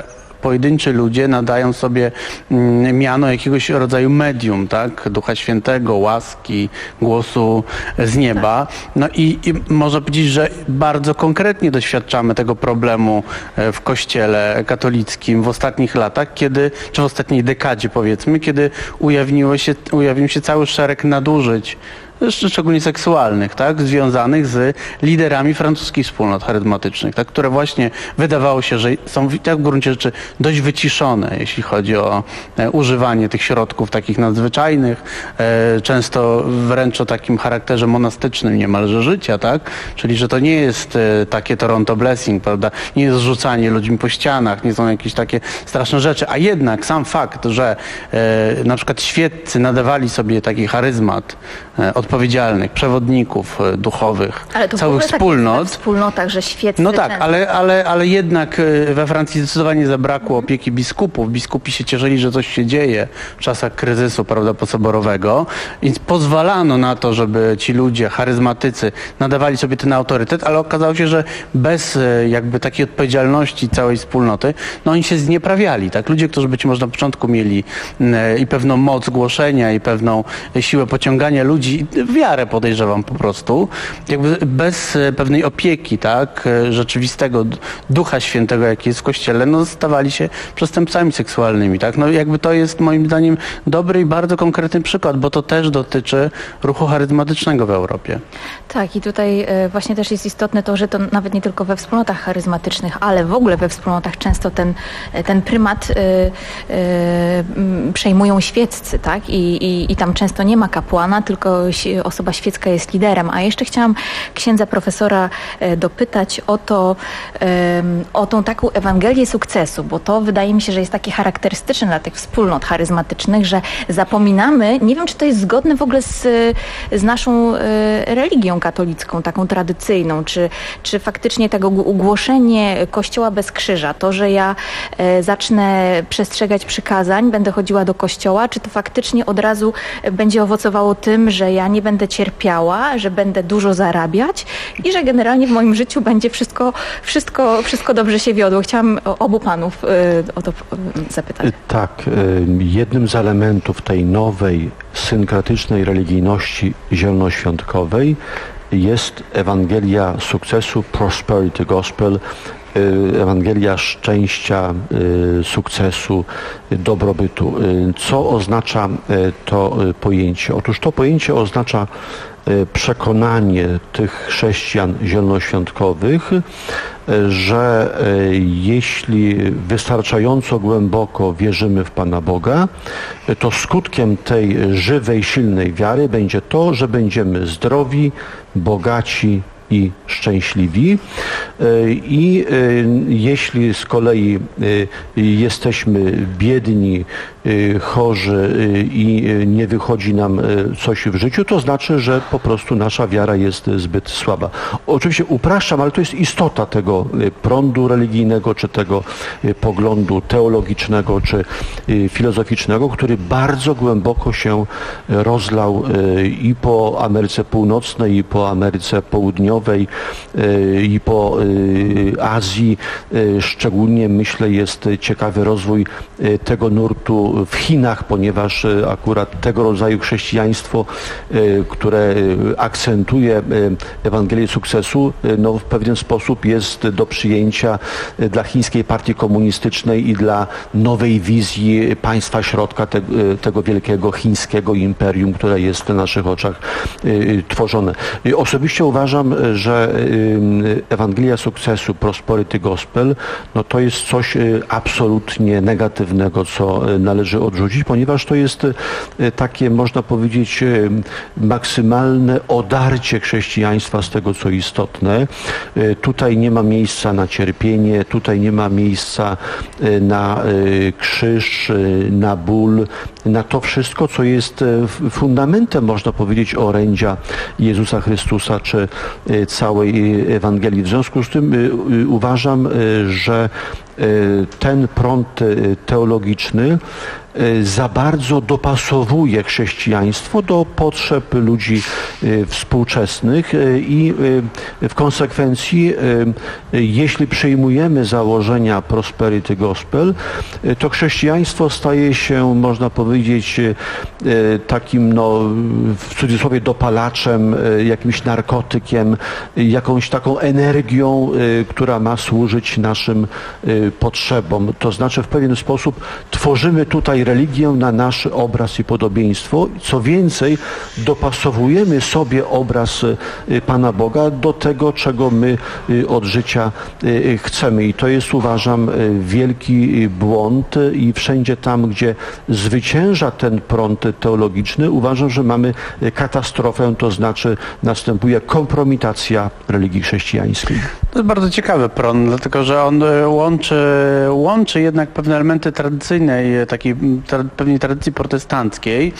pojedynczy ludzie nadają sobie miano jakiegoś rodzaju medium, tak? Ducha Świętego, łaski, głosu z nieba. No i, i można powiedzieć, że bardzo konkretnie doświadczamy tego problemu w Kościele katolickim w ostatnich latach, kiedy, czy w ostatniej dekadzie powiedzmy, kiedy ujawniło się, ujawnił się cały szereg nadużyć, szczególnie seksualnych, tak, związanych z liderami francuskich wspólnot charyzmatycznych, tak, które właśnie wydawało się, że są tak w gruncie rzeczy dość wyciszone, jeśli chodzi o e, używanie tych środków takich nadzwyczajnych, e, często wręcz o takim charakterze monastycznym niemalże życia, tak, czyli że to nie jest e, takie Toronto Blessing, prawda, nie jest rzucanie ludźmi po ścianach, nie są jakieś takie straszne rzeczy, a jednak sam fakt, że e, na przykład świeccy nadawali sobie taki charyzmat e, odpowiedzialnych, przewodników duchowych,
ale to
całych wspólnot.
Tak w wspólnotach, że świeccy...
No tak, ale, ale, ale jednak we Francji zdecydowanie zabrakło opieki biskupów. Biskupi się cieszyli, że coś się dzieje w czasach kryzysu, prawda, posoborowego, więc pozwalano na to, żeby ci ludzie, charyzmatycy, nadawali sobie ten autorytet, ale okazało się, że bez jakby takiej odpowiedzialności całej wspólnoty, no oni się znieprawiali, tak? Ludzie, którzy być może na początku mieli i pewną moc głoszenia, i pewną siłę pociągania ludzi, wiarę podejrzewam po prostu, jakby bez pewnej opieki, tak, rzeczywistego Ducha Świętego, jaki jest w Kościele, no stawali się przestępcami seksualnymi, tak, no jakby to jest moim zdaniem dobry i bardzo konkretny przykład, bo to też dotyczy ruchu charyzmatycznego w Europie.
Tak, i tutaj właśnie też jest istotne to, że to nawet nie tylko we wspólnotach charyzmatycznych, ale w ogóle we wspólnotach często ten, ten prymat y, y, przejmują świeccy, tak, I, i, i tam często nie ma kapłana, tylko osoba świecka jest liderem. A jeszcze chciałam księdza profesora dopytać o to, o tą taką Ewangelię sukcesu, bo to wydaje mi się, że jest takie charakterystyczne dla tych wspólnot charyzmatycznych, że zapominamy, nie wiem, czy to jest zgodne w ogóle z, z naszą religią katolicką, taką tradycyjną, czy, czy faktycznie tego głoszenie Kościoła bez krzyża, to, że ja zacznę przestrzegać przykazań, będę chodziła do kościoła, czy to faktycznie od razu będzie owocowało tym, że ja nie będę cierpiała, że będę dużo zarabiać i że generalnie w moim życiu będzie wszystko, wszystko, wszystko dobrze się wiodło. Chciałam obu panów o to zapytać.
Tak, jednym z elementów tej nowej, synkretycznej religijności zielonoświątkowej jest Ewangelia sukcesu, Prosperity Gospel, Ewangelia szczęścia, sukcesu, dobrobytu. Co oznacza to pojęcie? Otóż to pojęcie oznacza przekonanie tych chrześcijan zielonoświątkowych, że jeśli wystarczająco głęboko wierzymy w Pana Boga, to skutkiem tej żywej, silnej wiary będzie to, że będziemy zdrowi, bogaci i szczęśliwi. I jeśli z kolei jesteśmy biedni, chorzy i nie wychodzi nam coś w życiu, to znaczy, że po prostu nasza wiara jest zbyt słaba. Oczywiście upraszczam, ale to jest istota tego prądu religijnego, czy tego poglądu teologicznego, czy filozoficznego, który bardzo głęboko się rozlał i po Ameryce Północnej, i po Ameryce Południowej, i po Azji. Szczególnie, myślę, jest ciekawy rozwój tego nurtu w Chinach, ponieważ akurat tego rodzaju chrześcijaństwo, które akcentuje Ewangelię sukcesu, no w pewien sposób jest do przyjęcia dla chińskiej partii komunistycznej i dla nowej wizji państwa środka te, tego wielkiego chińskiego imperium, które jest w naszych oczach tworzone. Osobiście uważam, że Ewangelia sukcesu, Prosperity Gospel, no to jest coś absolutnie negatywnego, co należy odrzucić, ponieważ to jest takie, można powiedzieć, maksymalne odarcie chrześcijaństwa z tego, co istotne. Tutaj nie ma miejsca na cierpienie, tutaj nie ma miejsca na krzyż, na ból, na to wszystko, co jest fundamentem, można powiedzieć, orędzia Jezusa Chrystusa, czy całej Ewangelii. W związku z tym uważam, że ten prąd teologiczny za bardzo dopasowuje chrześcijaństwo do potrzeb ludzi współczesnych i w konsekwencji, jeśli przyjmujemy założenia Prosperity Gospel, to chrześcijaństwo staje się, można powiedzieć, takim, no, w cudzysłowie dopalaczem, jakimś narkotykiem, jakąś taką energią, która ma służyć naszym potrzebom. To znaczy w pewien sposób tworzymy tutaj religię na nasz obraz i podobieństwo. Co więcej, dopasowujemy sobie obraz Pana Boga do tego, czego my od życia chcemy. I to jest, uważam, wielki błąd i wszędzie tam, gdzie zwycięża ten prąd teologiczny, uważam, że mamy katastrofę, to znaczy następuje kompromitacja religii chrześcijańskiej.
To jest bardzo ciekawy prąd, dlatego że on łączy, łączy jednak pewne elementy tradycyjnej, takiej tra, pewnej tradycji protestanckiej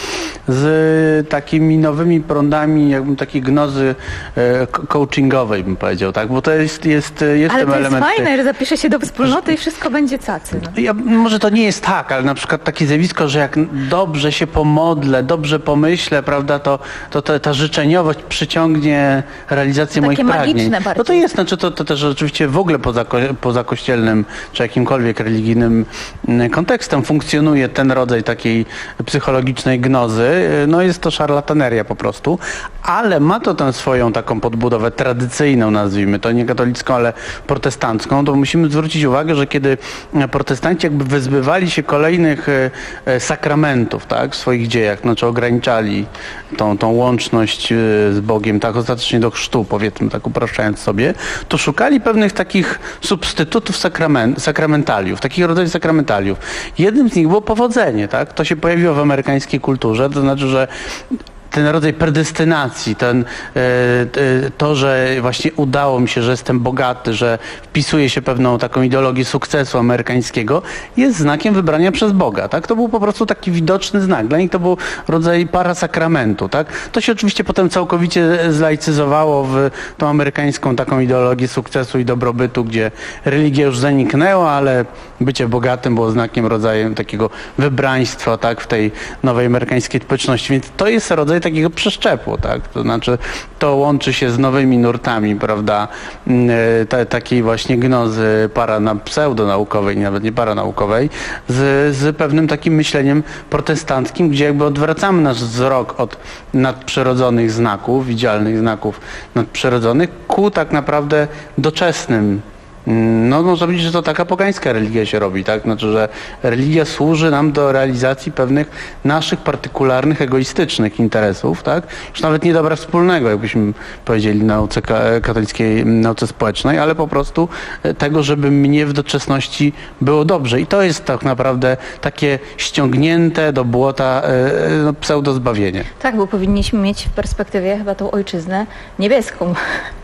z takimi nowymi prądami, jakbym takiej gnozy e, coachingowej, bym powiedział, tak? Bo to jest, jest, jest
ale
ten
to
element...
jest fajne, że zapisze się do wspólnoty i wszystko będzie cacy. No.
Ja, może to nie jest tak, ale na przykład takie zjawisko, że jak dobrze się pomodlę, dobrze pomyślę, prawda, to, to, to ta życzeniowość przyciągnie realizację
takie
moich pragnień.
bardziej.
No to jest, znaczy to, to też oczywiście w ogóle poza, poza kościelnym czy jakimkolwiek religijnym kontekstem funkcjonuje ten rodzaj takiej psychologicznej gnozy. No jest to szarlataneria po prostu, ale ma to tę swoją taką podbudowę tradycyjną, nazwijmy to, nie katolicką, ale protestancką. To musimy zwrócić uwagę, że kiedy protestanci jakby wyzbywali się kolejnych sakramentów, tak, w swoich dziejach, znaczy ograniczali tą, tą łączność z Bogiem, tak, ostatecznie do chrztu, powiedzmy, tak upraszczając sobie, to szukali pewnych takich substytutów sakrament, sakramentaliów, takich rodzajów sakramentaliów. Jednym z nich było powodzenie, tak? To się pojawiło w amerykańskiej kulturze, to znaczy, że ten rodzaj predestynacji, ten, to, że właśnie udało mi się, że jestem bogaty, że wpisuje się pewną taką ideologię sukcesu amerykańskiego, jest znakiem wybrania przez Boga. Tak? To był po prostu taki widoczny znak. Dla nich to był rodzaj parasakramentu. Tak? To się oczywiście potem całkowicie zlaicyzowało w tą amerykańską taką ideologię sukcesu i dobrobytu, gdzie religia już zaniknęła, ale bycie bogatym było znakiem, rodzajem takiego wybraństwa, tak? W tej nowej amerykańskiej społeczności. Więc to jest rodzaj takiego przeszczepu, tak? To znaczy to łączy się z nowymi nurtami, prawda, T- takiej właśnie gnozy parana, pseudonaukowej, nawet nie paranaukowej, z, z pewnym takim myśleniem protestanckim, gdzie jakby odwracamy nasz wzrok od nadprzyrodzonych znaków, widzialnych znaków nadprzyrodzonych, ku tak naprawdę doczesnym. No można powiedzieć, że to taka pogańska religia się robi, tak? Znaczy, że religia służy nam do realizacji pewnych naszych partykularnych, egoistycznych interesów, tak? Już nawet nie dobra wspólnego, jakbyśmy powiedzieli nauce katolickiej, nauce społecznej, ale po prostu tego, żeby mnie w doczesności było dobrze. I to jest tak naprawdę takie ściągnięte do błota no, pseudozbawienie.
Tak, bo powinniśmy mieć w perspektywie chyba tą ojczyznę niebieską.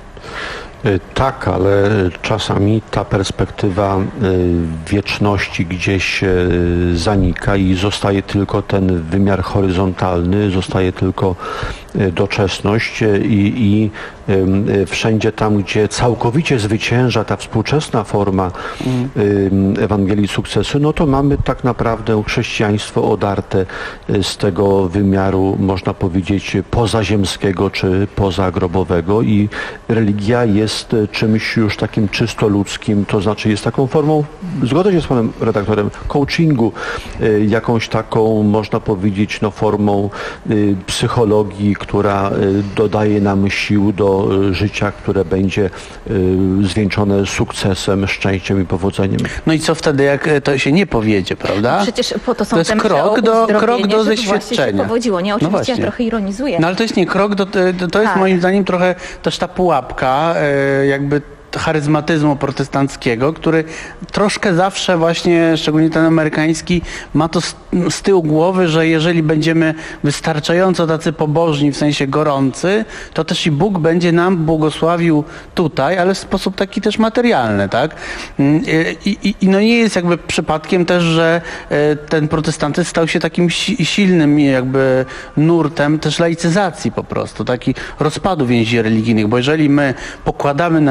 Tak, ale czasami ta perspektywa wieczności gdzieś zanika i zostaje tylko ten wymiar horyzontalny, zostaje tylko doczesność i, i wszędzie tam, gdzie całkowicie zwycięża ta współczesna forma mm. Ewangelii sukcesu, no to mamy tak naprawdę chrześcijaństwo odarte z tego wymiaru, można powiedzieć, pozaziemskiego czy pozagrobowego i religia jest czymś już takim czysto ludzkim, to znaczy jest taką formą, zgodzę się z panem redaktorem, coachingu, jakąś taką, można powiedzieć, no formą psychologii, która dodaje nam sił do życia, które będzie zwieńczone sukcesem, szczęściem i powodzeniem.
No i co wtedy, jak to się nie powiedzie, prawda?
Przecież po to są
to jest
te
krok do, krok do zeświadczenia.
Się powodziło. Nie, oczywiście
no
ja trochę ironizuję.
No ale to jest nie krok, do, to jest tak. Moim zdaniem trochę też ta pułapka, jakby charyzmatyzmu protestanckiego, który troszkę zawsze właśnie, szczególnie ten amerykański, ma to z, z tyłu głowy, że jeżeli będziemy wystarczająco tacy pobożni, w sensie gorący, to też i Bóg będzie nam błogosławił tutaj, ale w sposób taki też materialny, tak? I, i, i no nie jest jakby przypadkiem też, że ten protestantyzm stał się takim silnym jakby nurtem też laicyzacji po prostu, taki rozpadu więzi religijnych, bo jeżeli my pokładamy nadzieję w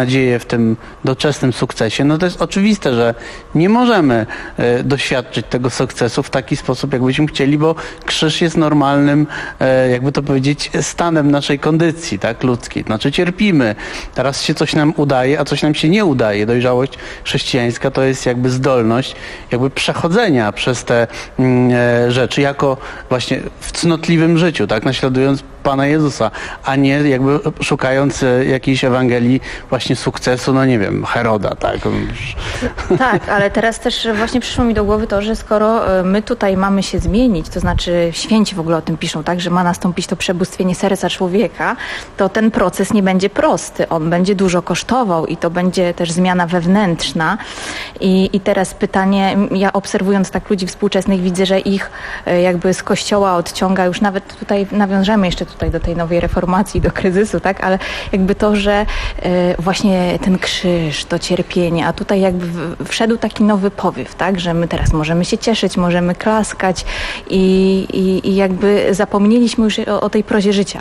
tym doczesnym sukcesie, no to jest oczywiste, że nie możemy e, doświadczyć tego sukcesu w taki sposób, jakbyśmy chcieli, bo krzyż jest normalnym, e, jakby to powiedzieć, stanem naszej kondycji, tak, ludzkiej. Znaczy cierpimy. Teraz się coś nam udaje, a coś nam się nie udaje. Dojrzałość chrześcijańska to jest jakby zdolność jakby przechodzenia przez te mm, e, rzeczy jako właśnie w cnotliwym życiu, tak, naśladując Pana Jezusa, a nie jakby szukając jakiejś Ewangelii właśnie sukcesu, no nie wiem, Heroda, tak?
Tak, ale teraz też właśnie przyszło mi do głowy to, że skoro my tutaj mamy się zmienić, to znaczy święci w ogóle o tym piszą, tak, że ma nastąpić to przebóstwienie serca człowieka, to ten proces nie będzie prosty, on będzie dużo kosztował i to będzie też zmiana wewnętrzna. I, i teraz pytanie, ja obserwując tak ludzi współczesnych widzę, że ich jakby z Kościoła odciąga, już nawet tutaj nawiążemy jeszcze tutaj do tej nowej reformacji, do kryzysu, tak, ale jakby to, że y, właśnie ten krzyż, to cierpienie, a tutaj jakby w, wszedł taki nowy powiew, tak, że my teraz możemy się cieszyć, możemy klaskać i, i, i jakby zapomnieliśmy już o, o tej prozie życia.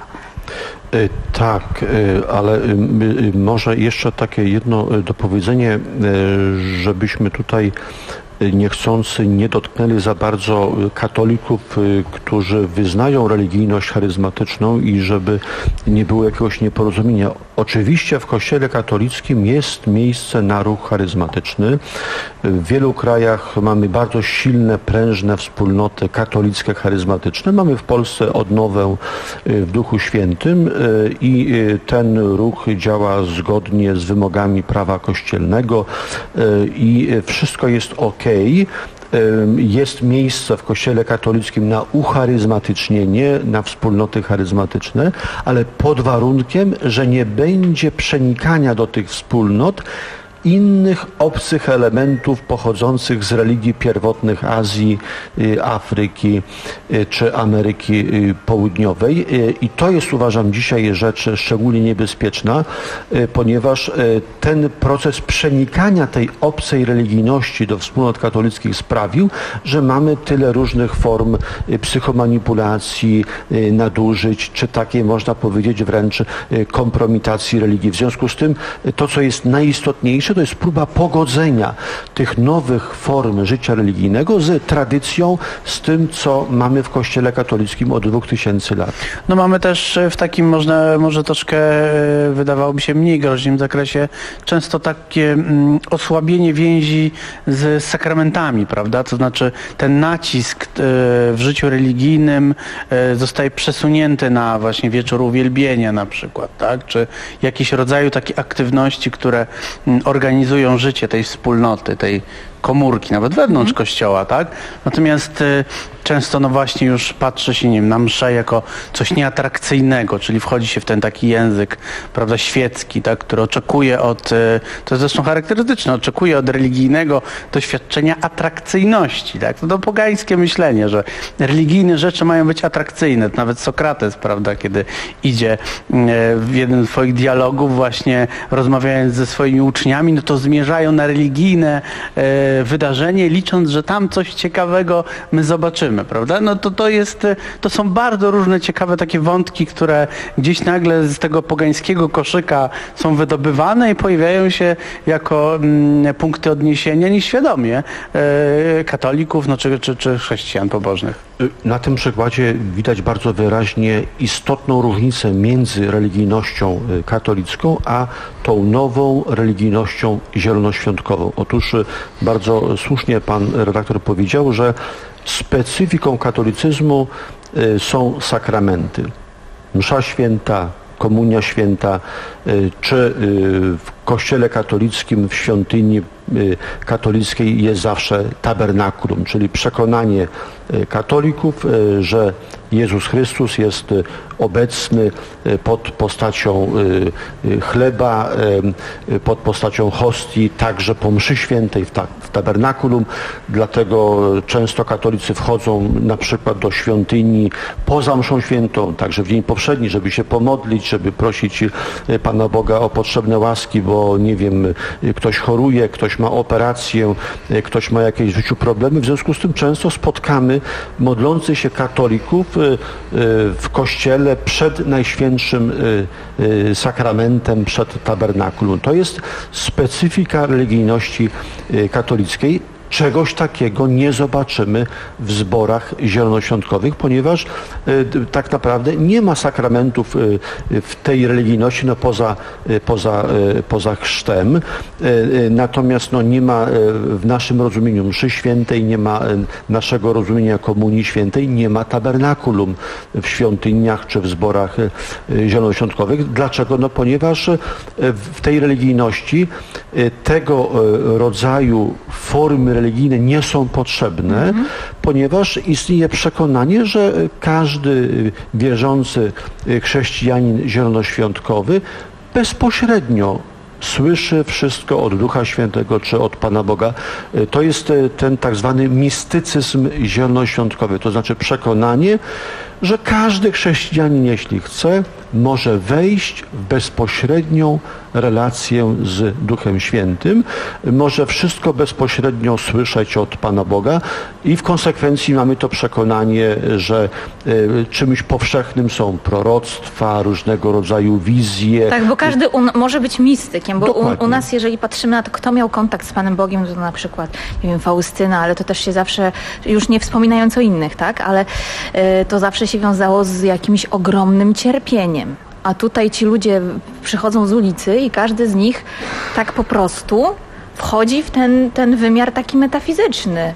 Tak, ale może jeszcze takie jedno dopowiedzenie, żebyśmy tutaj niechcący nie dotknęli za bardzo katolików, którzy wyznają religijność charyzmatyczną i żeby nie było jakiegoś nieporozumienia. Oczywiście w Kościele katolickim jest miejsce na ruch charyzmatyczny. W wielu krajach mamy bardzo silne, prężne wspólnoty katolickie charyzmatyczne. Mamy w Polsce odnowę w Duchu Świętym i ten ruch działa zgodnie z wymogami prawa kościelnego i wszystko jest ok. Jest miejsce w Kościele katolickim na ucharyzmatycznienie, na wspólnoty charyzmatyczne, ale pod warunkiem, że nie będzie przenikania do tych wspólnot innych obcych elementów pochodzących z religii pierwotnych Azji, Afryki czy Ameryki Południowej. I to jest, uważam, dzisiaj rzecz szczególnie niebezpieczna, ponieważ ten proces przenikania tej obcej religijności do wspólnot katolickich sprawił, że mamy tyle różnych form psychomanipulacji, nadużyć, czy takiej, można powiedzieć, wręcz kompromitacji religii. W związku z tym to, co jest najistotniejsze, to jest próba pogodzenia tych nowych form życia religijnego z tradycją, z tym, co mamy w Kościele katolickim od dwóch tysięcy lat.
No mamy też w takim, można, może troszkę wydawałoby się mniej groźnym zakresie, często takie mm, osłabienie więzi z sakramentami, prawda? To znaczy ten nacisk y, w życiu religijnym y, zostaje przesunięty na właśnie wieczór uwielbienia na przykład, tak? Czy jakiś rodzaju takiej aktywności, które mm, organizują życie tej wspólnoty, tej komórki, nawet wewnątrz mm. Kościoła, tak? Natomiast y, często no właśnie już patrzy się, nie wiem, na mszę jako coś nieatrakcyjnego, czyli wchodzi się w ten taki język, prawda, świecki, tak, który oczekuje od, y, to jest zresztą charakterystyczne, oczekuje od religijnego doświadczenia atrakcyjności, tak? To to pogańskie myślenie, że religijne rzeczy mają być atrakcyjne. Nawet Sokrates, prawda, kiedy idzie y, w jednym z swoich dialogów właśnie rozmawiając ze swoimi uczniami, no to zmierzają na religijne y, wydarzenie, licząc, że tam coś ciekawego my zobaczymy, prawda? No to to jest, to są bardzo różne ciekawe takie wątki, które gdzieś nagle z tego pogańskiego koszyka są wydobywane i pojawiają się jako mm, punkty odniesienia nieświadomie e, katolików, no, czy, czy, czy chrześcijan pobożnych.
Na tym przykładzie widać bardzo wyraźnie istotną różnicę między religijnością katolicką, a tą nową religijnością zielonoświątkową. Otóż bardzo słusznie pan redaktor powiedział, że specyfiką katolicyzmu są sakramenty. Msza święta, komunia święta, czy w Kościele katolickim, w świątyni katolickiej jest zawsze tabernakulum, czyli przekonanie katolików, że Jezus Chrystus jest obecny pod postacią chleba, pod postacią hostii, także po mszy świętej w, ta, w tabernakulum. Dlatego często katolicy wchodzą na przykład do świątyni poza mszą świętą, także w dzień powszedni, żeby się pomodlić, żeby prosić Pana Boga o potrzebne łaski, bo bo nie wiem, ktoś choruje, ktoś ma operację, ktoś ma jakieś w życiu problemy. W związku z tym często spotkamy modlących się katolików w kościele przed Najświętszym sakramentem, przed tabernakulum. To jest specyfika religijności katolickiej. Czegoś takiego nie zobaczymy w zborach zielonoświątkowych, ponieważ y, tak naprawdę nie ma sakramentów y, w tej religijności, no poza, y, poza, y, poza chrztem. Y, y, natomiast no, nie ma y, w naszym rozumieniu mszy świętej, nie ma y, naszego rozumienia komunii świętej, nie ma tabernakulum w świątyniach czy w zborach y, y, zielonoświątkowych. Dlaczego? No ponieważ y, w tej religijności y, tego y, rodzaju formy religijne nie są potrzebne, mm-hmm. ponieważ istnieje przekonanie, że każdy wierzący chrześcijanin zielonoświątkowy bezpośrednio słyszy wszystko od Ducha Świętego czy od Pana Boga. To jest ten tak zwany mistycyzm zielonoświątkowy, to znaczy przekonanie, że każdy chrześcijanin, jeśli chce, może wejść w bezpośrednią relację z Duchem Świętym, może wszystko bezpośrednio słyszeć od Pana Boga i w konsekwencji mamy to przekonanie, że y, czymś powszechnym są proroctwa, różnego rodzaju wizje.
Tak, bo każdy un- może być mistykiem, bo u, u nas, jeżeli patrzymy na to, kto miał kontakt z Panem Bogiem, to na przykład, nie wiem, Faustyna, ale to też się zawsze, już nie wspominając o innych, tak, ale y, to zawsze się wiązało z jakimś ogromnym cierpieniem. A tutaj ci ludzie przychodzą z ulicy i każdy z nich tak po prostu wchodzi w ten, ten wymiar taki metafizyczny.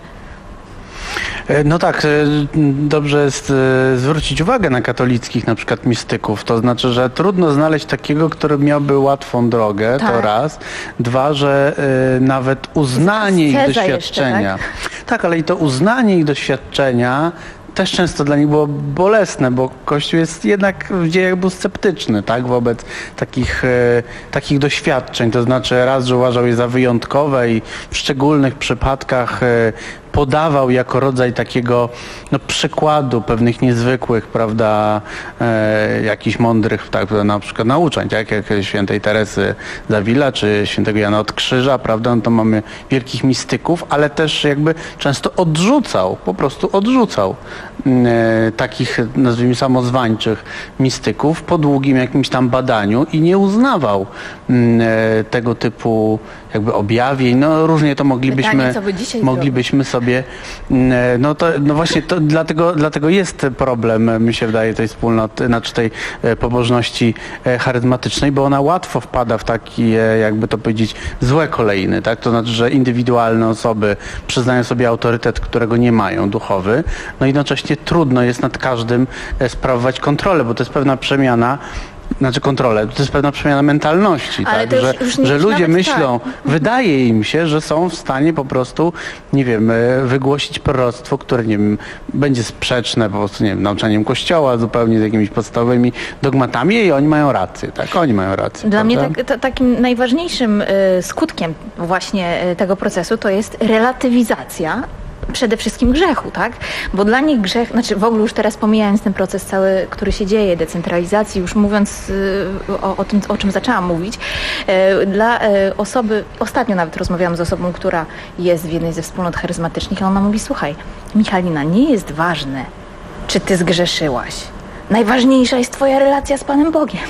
No tak, dobrze jest zwrócić uwagę na katolickich na przykład mistyków. To znaczy, że trudno znaleźć takiego, który miałby łatwą drogę, tak. To raz. Dwa, że y, nawet uznanie ich doświadczenia. Jeszcze, tak? tak, ale i to uznanie ich doświadczenia też często dla nich było bolesne, bo Kościół jest jednak w dziejach był sceptyczny, tak, wobec takich, e, takich doświadczeń. To znaczy raz, że uważał je za wyjątkowe i w szczególnych przypadkach e, podawał jako rodzaj takiego no, przykładu pewnych niezwykłych, prawda, e, jakichś mądrych, tak, na przykład nauczań, tak, jak świętej Teresy z Avila, czy świętego Jana od Krzyża, prawda, no to mamy wielkich mistyków, ale też jakby często odrzucał, po prostu odrzucał e, takich, nazwijmy, samozwańczych mistyków po długim jakimś tam badaniu i nie uznawał e, tego typu jakby objawień, no różnie to moglibyśmy, Pytanie, co by dzisiaj moglibyśmy sobie no to no właśnie to dlatego, dlatego jest problem, mi się wydaje, tej wspólnoty, znaczy tej pobożności charyzmatycznej, bo ona łatwo wpada w taki, jakby to powiedzieć, złe kolejny, tak? To znaczy, że indywidualne osoby przyznają sobie autorytet, którego nie mają, duchowy, no jednocześnie trudno jest nad każdym sprawować kontrolę, bo to jest pewna przemiana. Znaczy kontrolę, to jest pewna przemiana mentalności,
ale
tak? Że,
już, już
że ludzie myślą,
tak.
wydaje im się, że są w stanie po prostu, nie wiem, wygłosić proroctwo, które, nie wiem, będzie sprzeczne po prostu, nie wiem, nauczaniem Kościoła, zupełnie z jakimiś podstawowymi dogmatami i oni mają rację, tak? Oni mają rację.
Dla
prawda?
mnie tak, to, takim najważniejszym y, skutkiem właśnie y, tego procesu to jest relatywizacja przede wszystkim grzechu, tak? Bo dla nich grzech, znaczy w ogóle już teraz pomijając ten proces cały, który się dzieje, decentralizacji, już mówiąc y, o, o tym, o czym zaczęłam mówić, y, dla y, osoby, ostatnio nawet rozmawiałam z osobą, która jest w jednej ze wspólnot charyzmatycznych, a ona mówi, słuchaj, Michalina, nie jest ważne, czy ty zgrzeszyłaś. Najważniejsza jest twoja relacja z Panem Bogiem.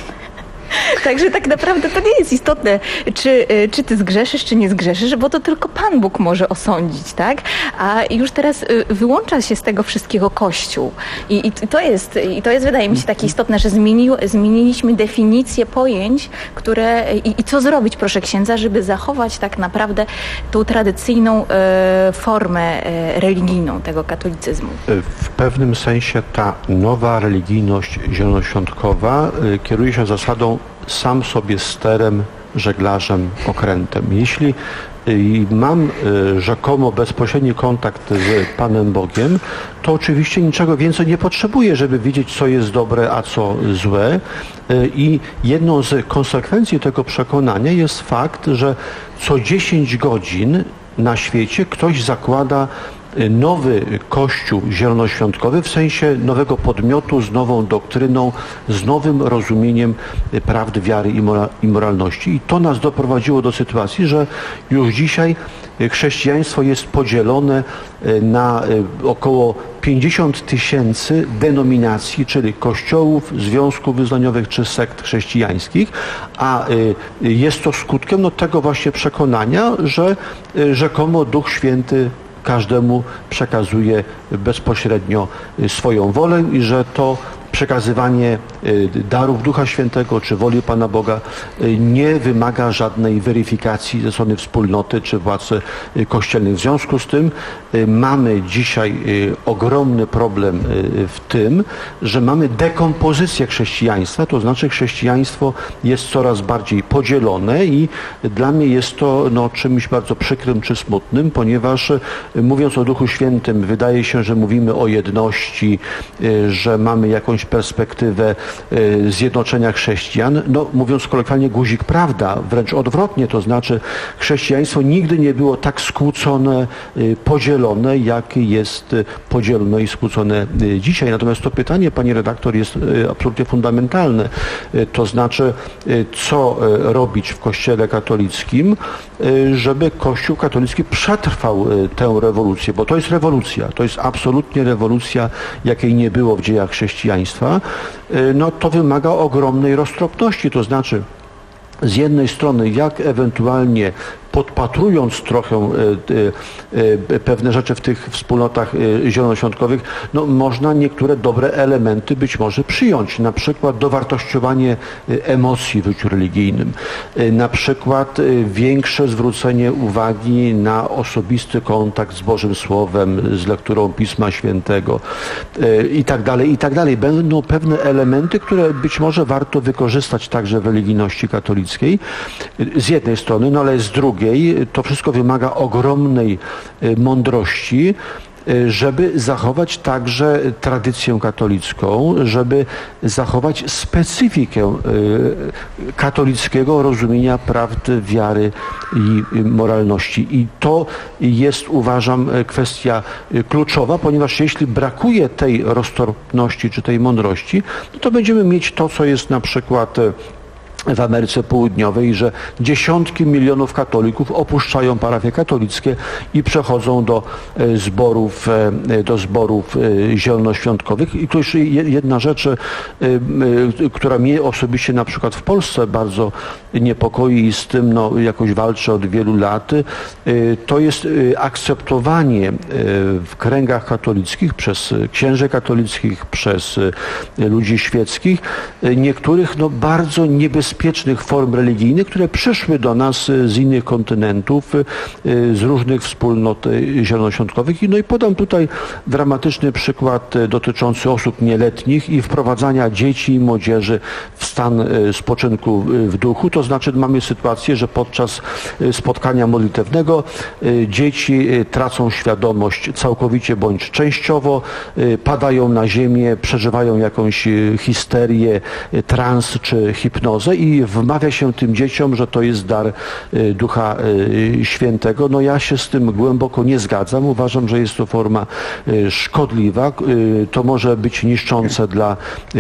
Także tak naprawdę to nie jest istotne, czy, czy ty zgrzeszysz, czy nie zgrzeszysz, bo to tylko Pan Bóg może osądzić, tak? A już teraz wyłącza się z tego wszystkiego Kościół. I, i, to, jest, i to jest, wydaje mi się, takie istotne, że zmienił, zmieniliśmy definicję pojęć, które i, i co zrobić, proszę księdza, żeby zachować tak naprawdę tą tradycyjną e, formę e, religijną tego katolicyzmu.
W pewnym sensie ta nowa religijność zielonoświątkowa e, kieruje się zasadą sam sobie sterem, żeglarzem, okrętem. Jeśli mam rzekomo bezpośredni kontakt z Panem Bogiem, to oczywiście niczego więcej nie potrzebuję, żeby wiedzieć, co jest dobre, a co złe. I jedną z konsekwencji tego przekonania jest fakt, że co dziesięć godzin na świecie ktoś zakłada nowy Kościół zielonoświątkowy w sensie nowego podmiotu z nową doktryną, z nowym rozumieniem prawdy, wiary i moralności. I to nas doprowadziło do sytuacji, że już dzisiaj chrześcijaństwo jest podzielone na około pięćdziesiąt tysięcy denominacji, czyli kościołów, związków wyznaniowych czy sekt chrześcijańskich, a jest to skutkiem no, tego właśnie przekonania, że rzekomo Duch Święty każdemu przekazuje bezpośrednio swoją wolę i że to przekazywanie darów Ducha Świętego czy woli Pana Boga nie wymaga żadnej weryfikacji ze strony wspólnoty czy władz kościelnych. W związku z tym mamy dzisiaj ogromny problem w tym, że mamy dekompozycję chrześcijaństwa, to znaczy chrześcijaństwo jest coraz bardziej podzielone i dla mnie jest to no, czymś bardzo przykrym czy smutnym, ponieważ mówiąc o Duchu Świętym wydaje się, że mówimy o jedności, że mamy jakąś perspektywę zjednoczenia chrześcijan. No, mówiąc kolokwialnie, guzik prawda, wręcz odwrotnie, to znaczy chrześcijaństwo nigdy nie było tak skłócone, podzielone, jak jest podzielone i skłócone dzisiaj. Natomiast to pytanie, pani redaktor, jest absolutnie fundamentalne. To znaczy, co robić w Kościele katolickim, żeby Kościół katolicki przetrwał tę rewolucję, bo to jest rewolucja, to jest absolutnie rewolucja, jakiej nie było w dziejach chrześcijaństwa. No to wymaga ogromnej roztropności, to znaczy z jednej strony jak ewentualnie podpatrując trochę pewne rzeczy w tych wspólnotach zielonoświątkowych, no można niektóre dobre elementy być może przyjąć, na przykład dowartościowanie emocji w życiu religijnym, na przykład większe zwrócenie uwagi na osobisty kontakt z Bożym Słowem, z lekturą Pisma Świętego i tak dalej, i tak dalej. Będą pewne elementy, które być może warto wykorzystać także w religijności katolickiej z jednej strony, no ale z drugiej to wszystko wymaga ogromnej mądrości, żeby zachować także tradycję katolicką, żeby zachować specyfikę katolickiego rozumienia prawdy, wiary i moralności. I to jest, uważam, kwestia kluczowa, ponieważ jeśli brakuje tej roztropności czy tej mądrości, no to będziemy mieć to, co jest na przykład w Ameryce Południowej, że dziesiątki milionów katolików opuszczają parafie katolickie i przechodzą do zborów, do zborów zielonoświątkowych. I to jeszcze jedna rzecz, która mnie osobiście na przykład w Polsce bardzo niepokoi i z tym no, jakoś walczę od wielu lat, to jest akceptowanie w kręgach katolickich przez księży katolickich, przez ludzi świeckich niektórych no, bardzo niebezpiecznych bezpiecznych form religijnych, które przyszły do nas z innych kontynentów, z różnych wspólnot zielonoświątkowych. No i podam tutaj dramatyczny przykład dotyczący osób nieletnich i wprowadzania dzieci i młodzieży w stan spoczynku w duchu. To znaczy mamy sytuację, że podczas spotkania modlitewnego dzieci tracą świadomość całkowicie bądź częściowo, padają na ziemię, przeżywają jakąś histerię, trans czy hipnozę i wmawia się tym dzieciom, że to jest dar Ducha Świętego. No ja się z tym głęboko nie zgadzam. Uważam, że jest to forma szkodliwa. To może być niszczące dla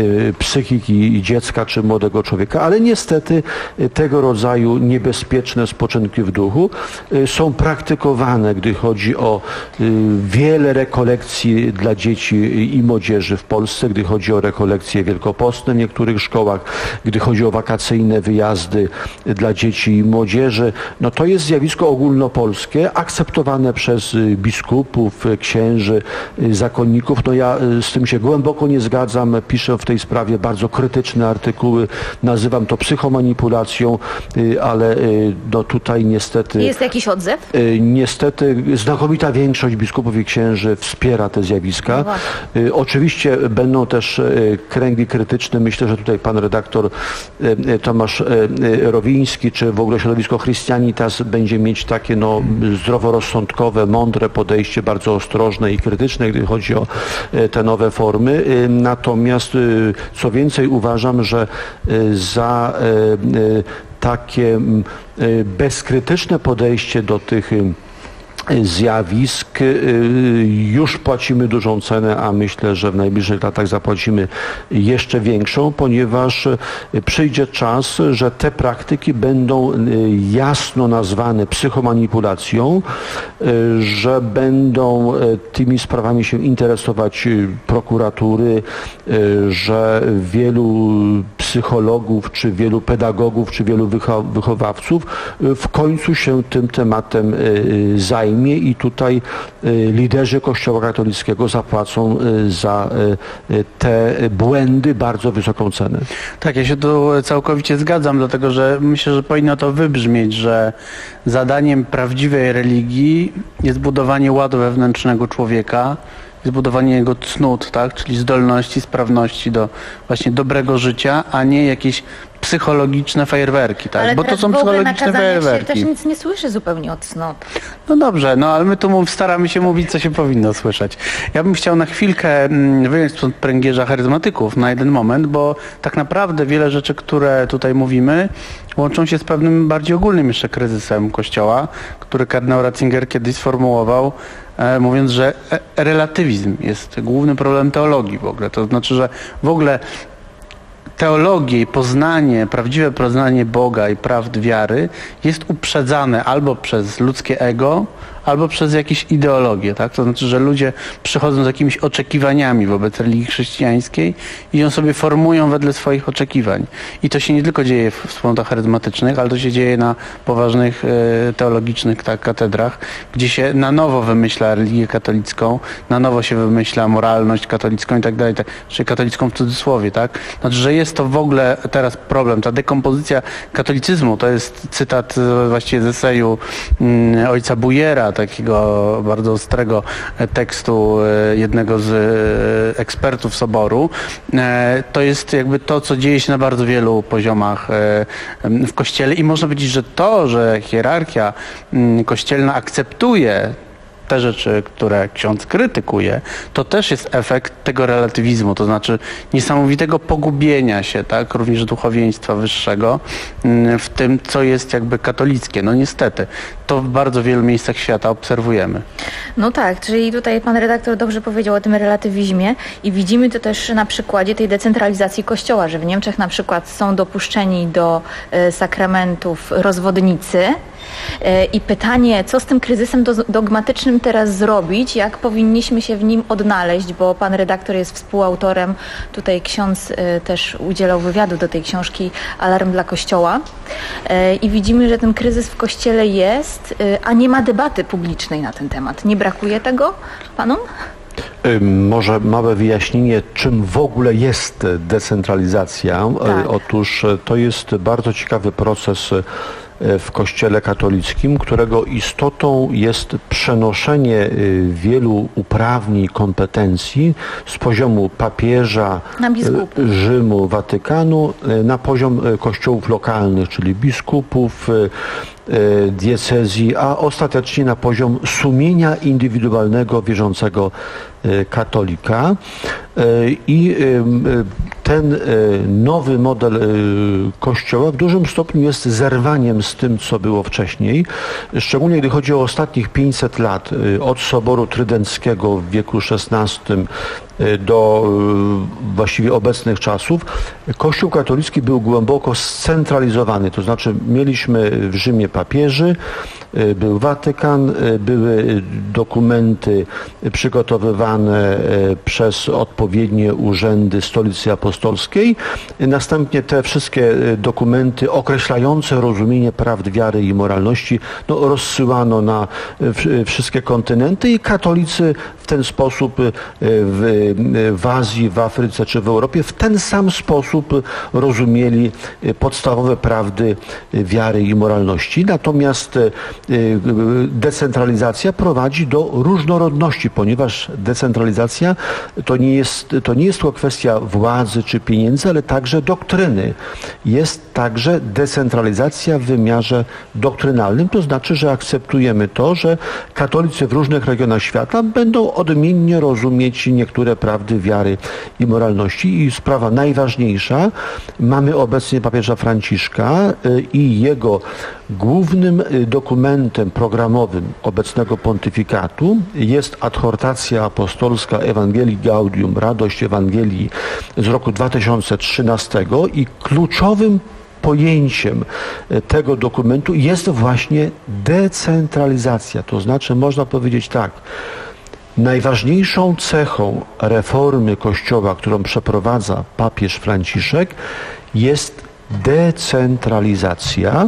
psychiki dziecka czy młodego człowieka, ale niestety tego rodzaju niebezpieczne spoczynki w duchu są praktykowane, gdy chodzi o wiele rekolekcji dla dzieci i młodzieży w Polsce, gdy chodzi o rekolekcje wielkopostne w niektórych szkołach, gdy chodzi o wakacyjne wyjazdy dla dzieci i młodzieży. No to jest zjawisko ogólnopolskie, akceptowane przez biskupów, księży, zakonników. No ja z tym się głęboko nie zgadzam. Piszę w tej sprawie bardzo krytyczne artykuły. Nazywam to psychomanipulacją, ale no tutaj niestety...
Jest jakiś odzew?
Niestety znakomita większość biskupów i księży wspiera te zjawiska. No oczywiście będą też kręgi krytyczne. Myślę, że tutaj pan redaktor Tomasz Rowiński, czy w ogóle środowisko Christianitas będzie mieć takie no, zdroworozsądkowe, mądre podejście, bardzo ostrożne i krytyczne, gdy chodzi o te nowe formy. Natomiast co więcej uważam, że za takie bezkrytyczne podejście do tych zjawisk. Już płacimy dużą cenę, a myślę, że w najbliższych latach zapłacimy jeszcze większą, ponieważ przyjdzie czas, że te praktyki będą jasno nazwane psychomanipulacją, że będą tymi sprawami się interesować prokuratury, że wielu psychologów, czy wielu pedagogów, czy wielu wychowawców w końcu się tym tematem zajmie i tutaj liderzy Kościoła katolickiego zapłacą za te błędy bardzo wysoką cenę.
Tak, ja się tu całkowicie zgadzam, dlatego że myślę, że powinno to wybrzmieć, że zadaniem prawdziwej religii jest budowanie ładu wewnętrznego człowieka, zbudowanie jego cnót, tak? Czyli zdolności, sprawności do właśnie dobrego życia, a nie jakieś psychologiczne fajerwerki, tak?
Ale
bo to są
w ogóle na
psychologiczne
kazaniach
fajerwerki.
się też nic nie słyszy zupełnie od cnot.
No dobrze, no ale my tu mów, staramy się mówić, co się powinno słyszeć. Ja bym chciał na chwilkę wyjąć spod pręgierza charyzmatyków na jeden moment, bo tak naprawdę wiele rzeczy, które tutaj mówimy, łączą się z pewnym bardziej ogólnym jeszcze kryzysem Kościoła, który kardynał Ratzinger kiedyś sformułował, e, mówiąc, że e, relatywizm jest główny problem teologii w ogóle. To znaczy, że w ogóle teologię i poznanie, prawdziwe poznanie Boga i prawd wiary jest uprzedzane albo przez ludzkie ego, albo przez jakieś ideologie, tak? To znaczy, że ludzie przychodzą z jakimiś oczekiwaniami wobec religii chrześcijańskiej i ją sobie formują wedle swoich oczekiwań. I to się nie tylko dzieje w wspólnotach charyzmatycznych, ale to się dzieje na poważnych e, teologicznych tak, katedrach, gdzie się na nowo wymyśla religię katolicką, na nowo się wymyśla moralność katolicką i tak dalej, tak, czyli katolicką w cudzysłowie, tak? Znaczy, że jest to w ogóle teraz problem. Ta dekompozycja katolicyzmu, to jest cytat właściwie z eseju mm, ojca Bujera, takiego bardzo ostrego tekstu jednego z ekspertów Soboru. To jest jakby to, co dzieje się na bardzo wielu poziomach w Kościele i można powiedzieć, że to, że hierarchia kościelna akceptuje te rzeczy, które ksiądz krytykuje, to też jest efekt tego relatywizmu, to znaczy niesamowitego pogubienia się, tak, również duchowieństwa wyższego w tym, co jest jakby katolickie. No niestety, to w bardzo wielu miejscach świata obserwujemy.
No tak, czyli tutaj pan redaktor dobrze powiedział o tym relatywizmie i widzimy to też na przykładzie tej decentralizacji Kościoła, że w Niemczech na przykład są dopuszczeni do e, sakramentów rozwodnicy. I pytanie, co z tym kryzysem dogmatycznym teraz zrobić, jak powinniśmy się w nim odnaleźć, bo pan redaktor jest współautorem, tutaj ksiądz też udzielał wywiadu do tej książki Alarm dla Kościoła i widzimy, że ten kryzys w Kościele jest, a nie ma debaty publicznej na ten temat. Nie brakuje tego panom?
Może małe wyjaśnienie, czym w ogóle jest decentralizacja. Tak. Otóż to jest bardzo ciekawy proces w Kościele katolickim, którego istotą jest przenoszenie wielu uprawnień, kompetencji z poziomu papieża, Rzymu, Watykanu na poziom kościołów lokalnych, czyli biskupów, diecezji, a ostatecznie na poziom sumienia indywidualnego wierzącego katolika. I ten nowy model Kościoła w dużym stopniu jest zerwaniem z tym, co było wcześniej, szczególnie gdy chodzi o ostatnich pięćset lat, od Soboru Trydenckiego w wieku szesnastym do właściwie obecnych czasów. Kościół katolicki był głęboko scentralizowany, to znaczy mieliśmy w Rzymie papieży, był Watykan, były dokumenty przygotowywane przez odpowiednie urzędy Stolicy Apostolskiej. Następnie te wszystkie dokumenty określające rozumienie prawd wiary i moralności no, rozsyłano na wszystkie kontynenty i katolicy w ten sposób w, w Azji, w Afryce czy w Europie w ten sam sposób rozumieli podstawowe prawdy wiary i moralności. Natomiast decentralizacja prowadzi do różnorodności, ponieważ decentralizacja to nie jest, to nie jest tylko kwestia władzy czy pieniędzy, ale także doktryny. Jest także decentralizacja w wymiarze doktrynalnym. To znaczy, że akceptujemy to, że katolicy w różnych regionach świata będą odmiennie rozumieć niektóre prawdy wiary i moralności. I sprawa najważniejsza, mamy obecnie papieża Franciszka i jego głównym dokumentem programowym obecnego pontyfikatu jest adhortacja apostolska Ewangelii Gaudium, Radość Ewangelii z roku dwa tysiące trzynastego i kluczowym pojęciem tego dokumentu jest właśnie decentralizacja. To znaczy, można powiedzieć tak, najważniejszą cechą reformy Kościoła, którą przeprowadza papież Franciszek, jest decentralizacja.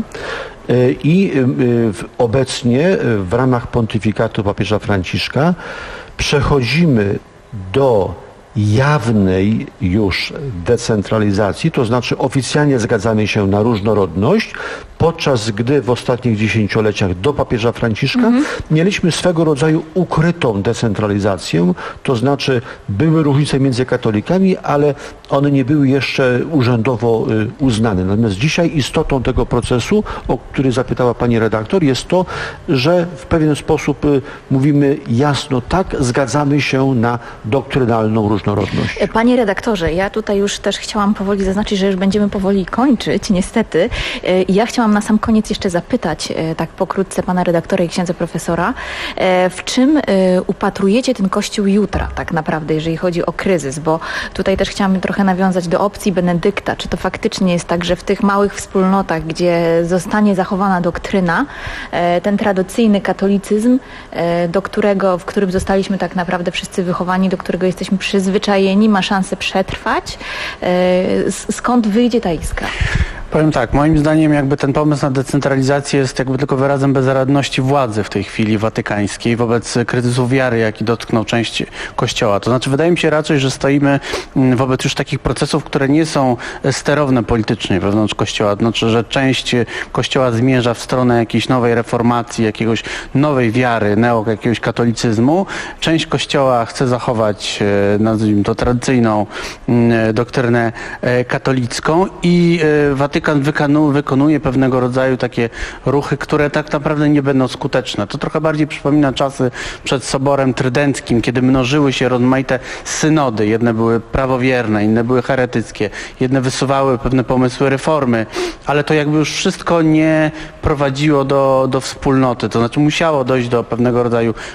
I obecnie w ramach pontyfikatu papieża Franciszka przechodzimy do jawnej już decentralizacji, to znaczy oficjalnie zgadzamy się na różnorodność, podczas gdy w ostatnich dziesięcioleciach do papieża Franciszka mhm. mieliśmy swego rodzaju ukrytą decentralizację, to znaczy były różnice między katolikami, ale one nie były jeszcze urzędowo uznane. Natomiast dzisiaj istotą tego procesu, o który zapytała pani redaktor, jest to, że w pewien sposób mówimy jasno tak, zgadzamy się na doktrynalną różnorodność.
Panie redaktorze, ja tutaj już też chciałam powoli zaznaczyć, że już będziemy powoli kończyć, niestety. Ja chciałam na sam koniec jeszcze zapytać, tak pokrótce, pana redaktora i księdza profesora, w czym upatrujecie ten Kościół jutra tak naprawdę, jeżeli chodzi o kryzys, bo tutaj też chciałam trochę nawiązać do opcji Benedykta. Czy to faktycznie jest tak, że w tych małych wspólnotach, gdzie zostanie zachowana doktryna, ten tradycyjny katolicyzm, do którego, w którym zostaliśmy tak naprawdę wszyscy wychowani, do którego jesteśmy przyzwyczajeni, ma szansę przetrwać? Skąd wyjdzie ta iskra?
Powiem tak, moim zdaniem jakby ten pomysł na decentralizację jest jakby tylko wyrazem bezradności władzy w tej chwili watykańskiej wobec kryzysu wiary, jaki dotknął część Kościoła. To znaczy wydaje mi się raczej, że stoimy wobec już takich procesów, które nie są sterowne politycznie wewnątrz Kościoła. To znaczy, że część Kościoła zmierza w stronę jakiejś nowej reformacji, jakiegoś nowej wiary, neo jakiegoś katolicyzmu. Część Kościoła chce zachować, nazwijmy to, tradycyjną doktrynę katolicką i Watykan Watykan wykonuje pewnego rodzaju takie ruchy, które tak naprawdę nie będą skuteczne. To trochę bardziej przypomina czasy przed Soborem Trydenckim, kiedy mnożyły się rozmaite synody. Jedne były prawowierne, inne były heretyckie, jedne wysuwały pewne pomysły reformy, ale to jakby już wszystko nie prowadziło do, do wspólnoty. To znaczy musiało dojść do pewnego rodzaju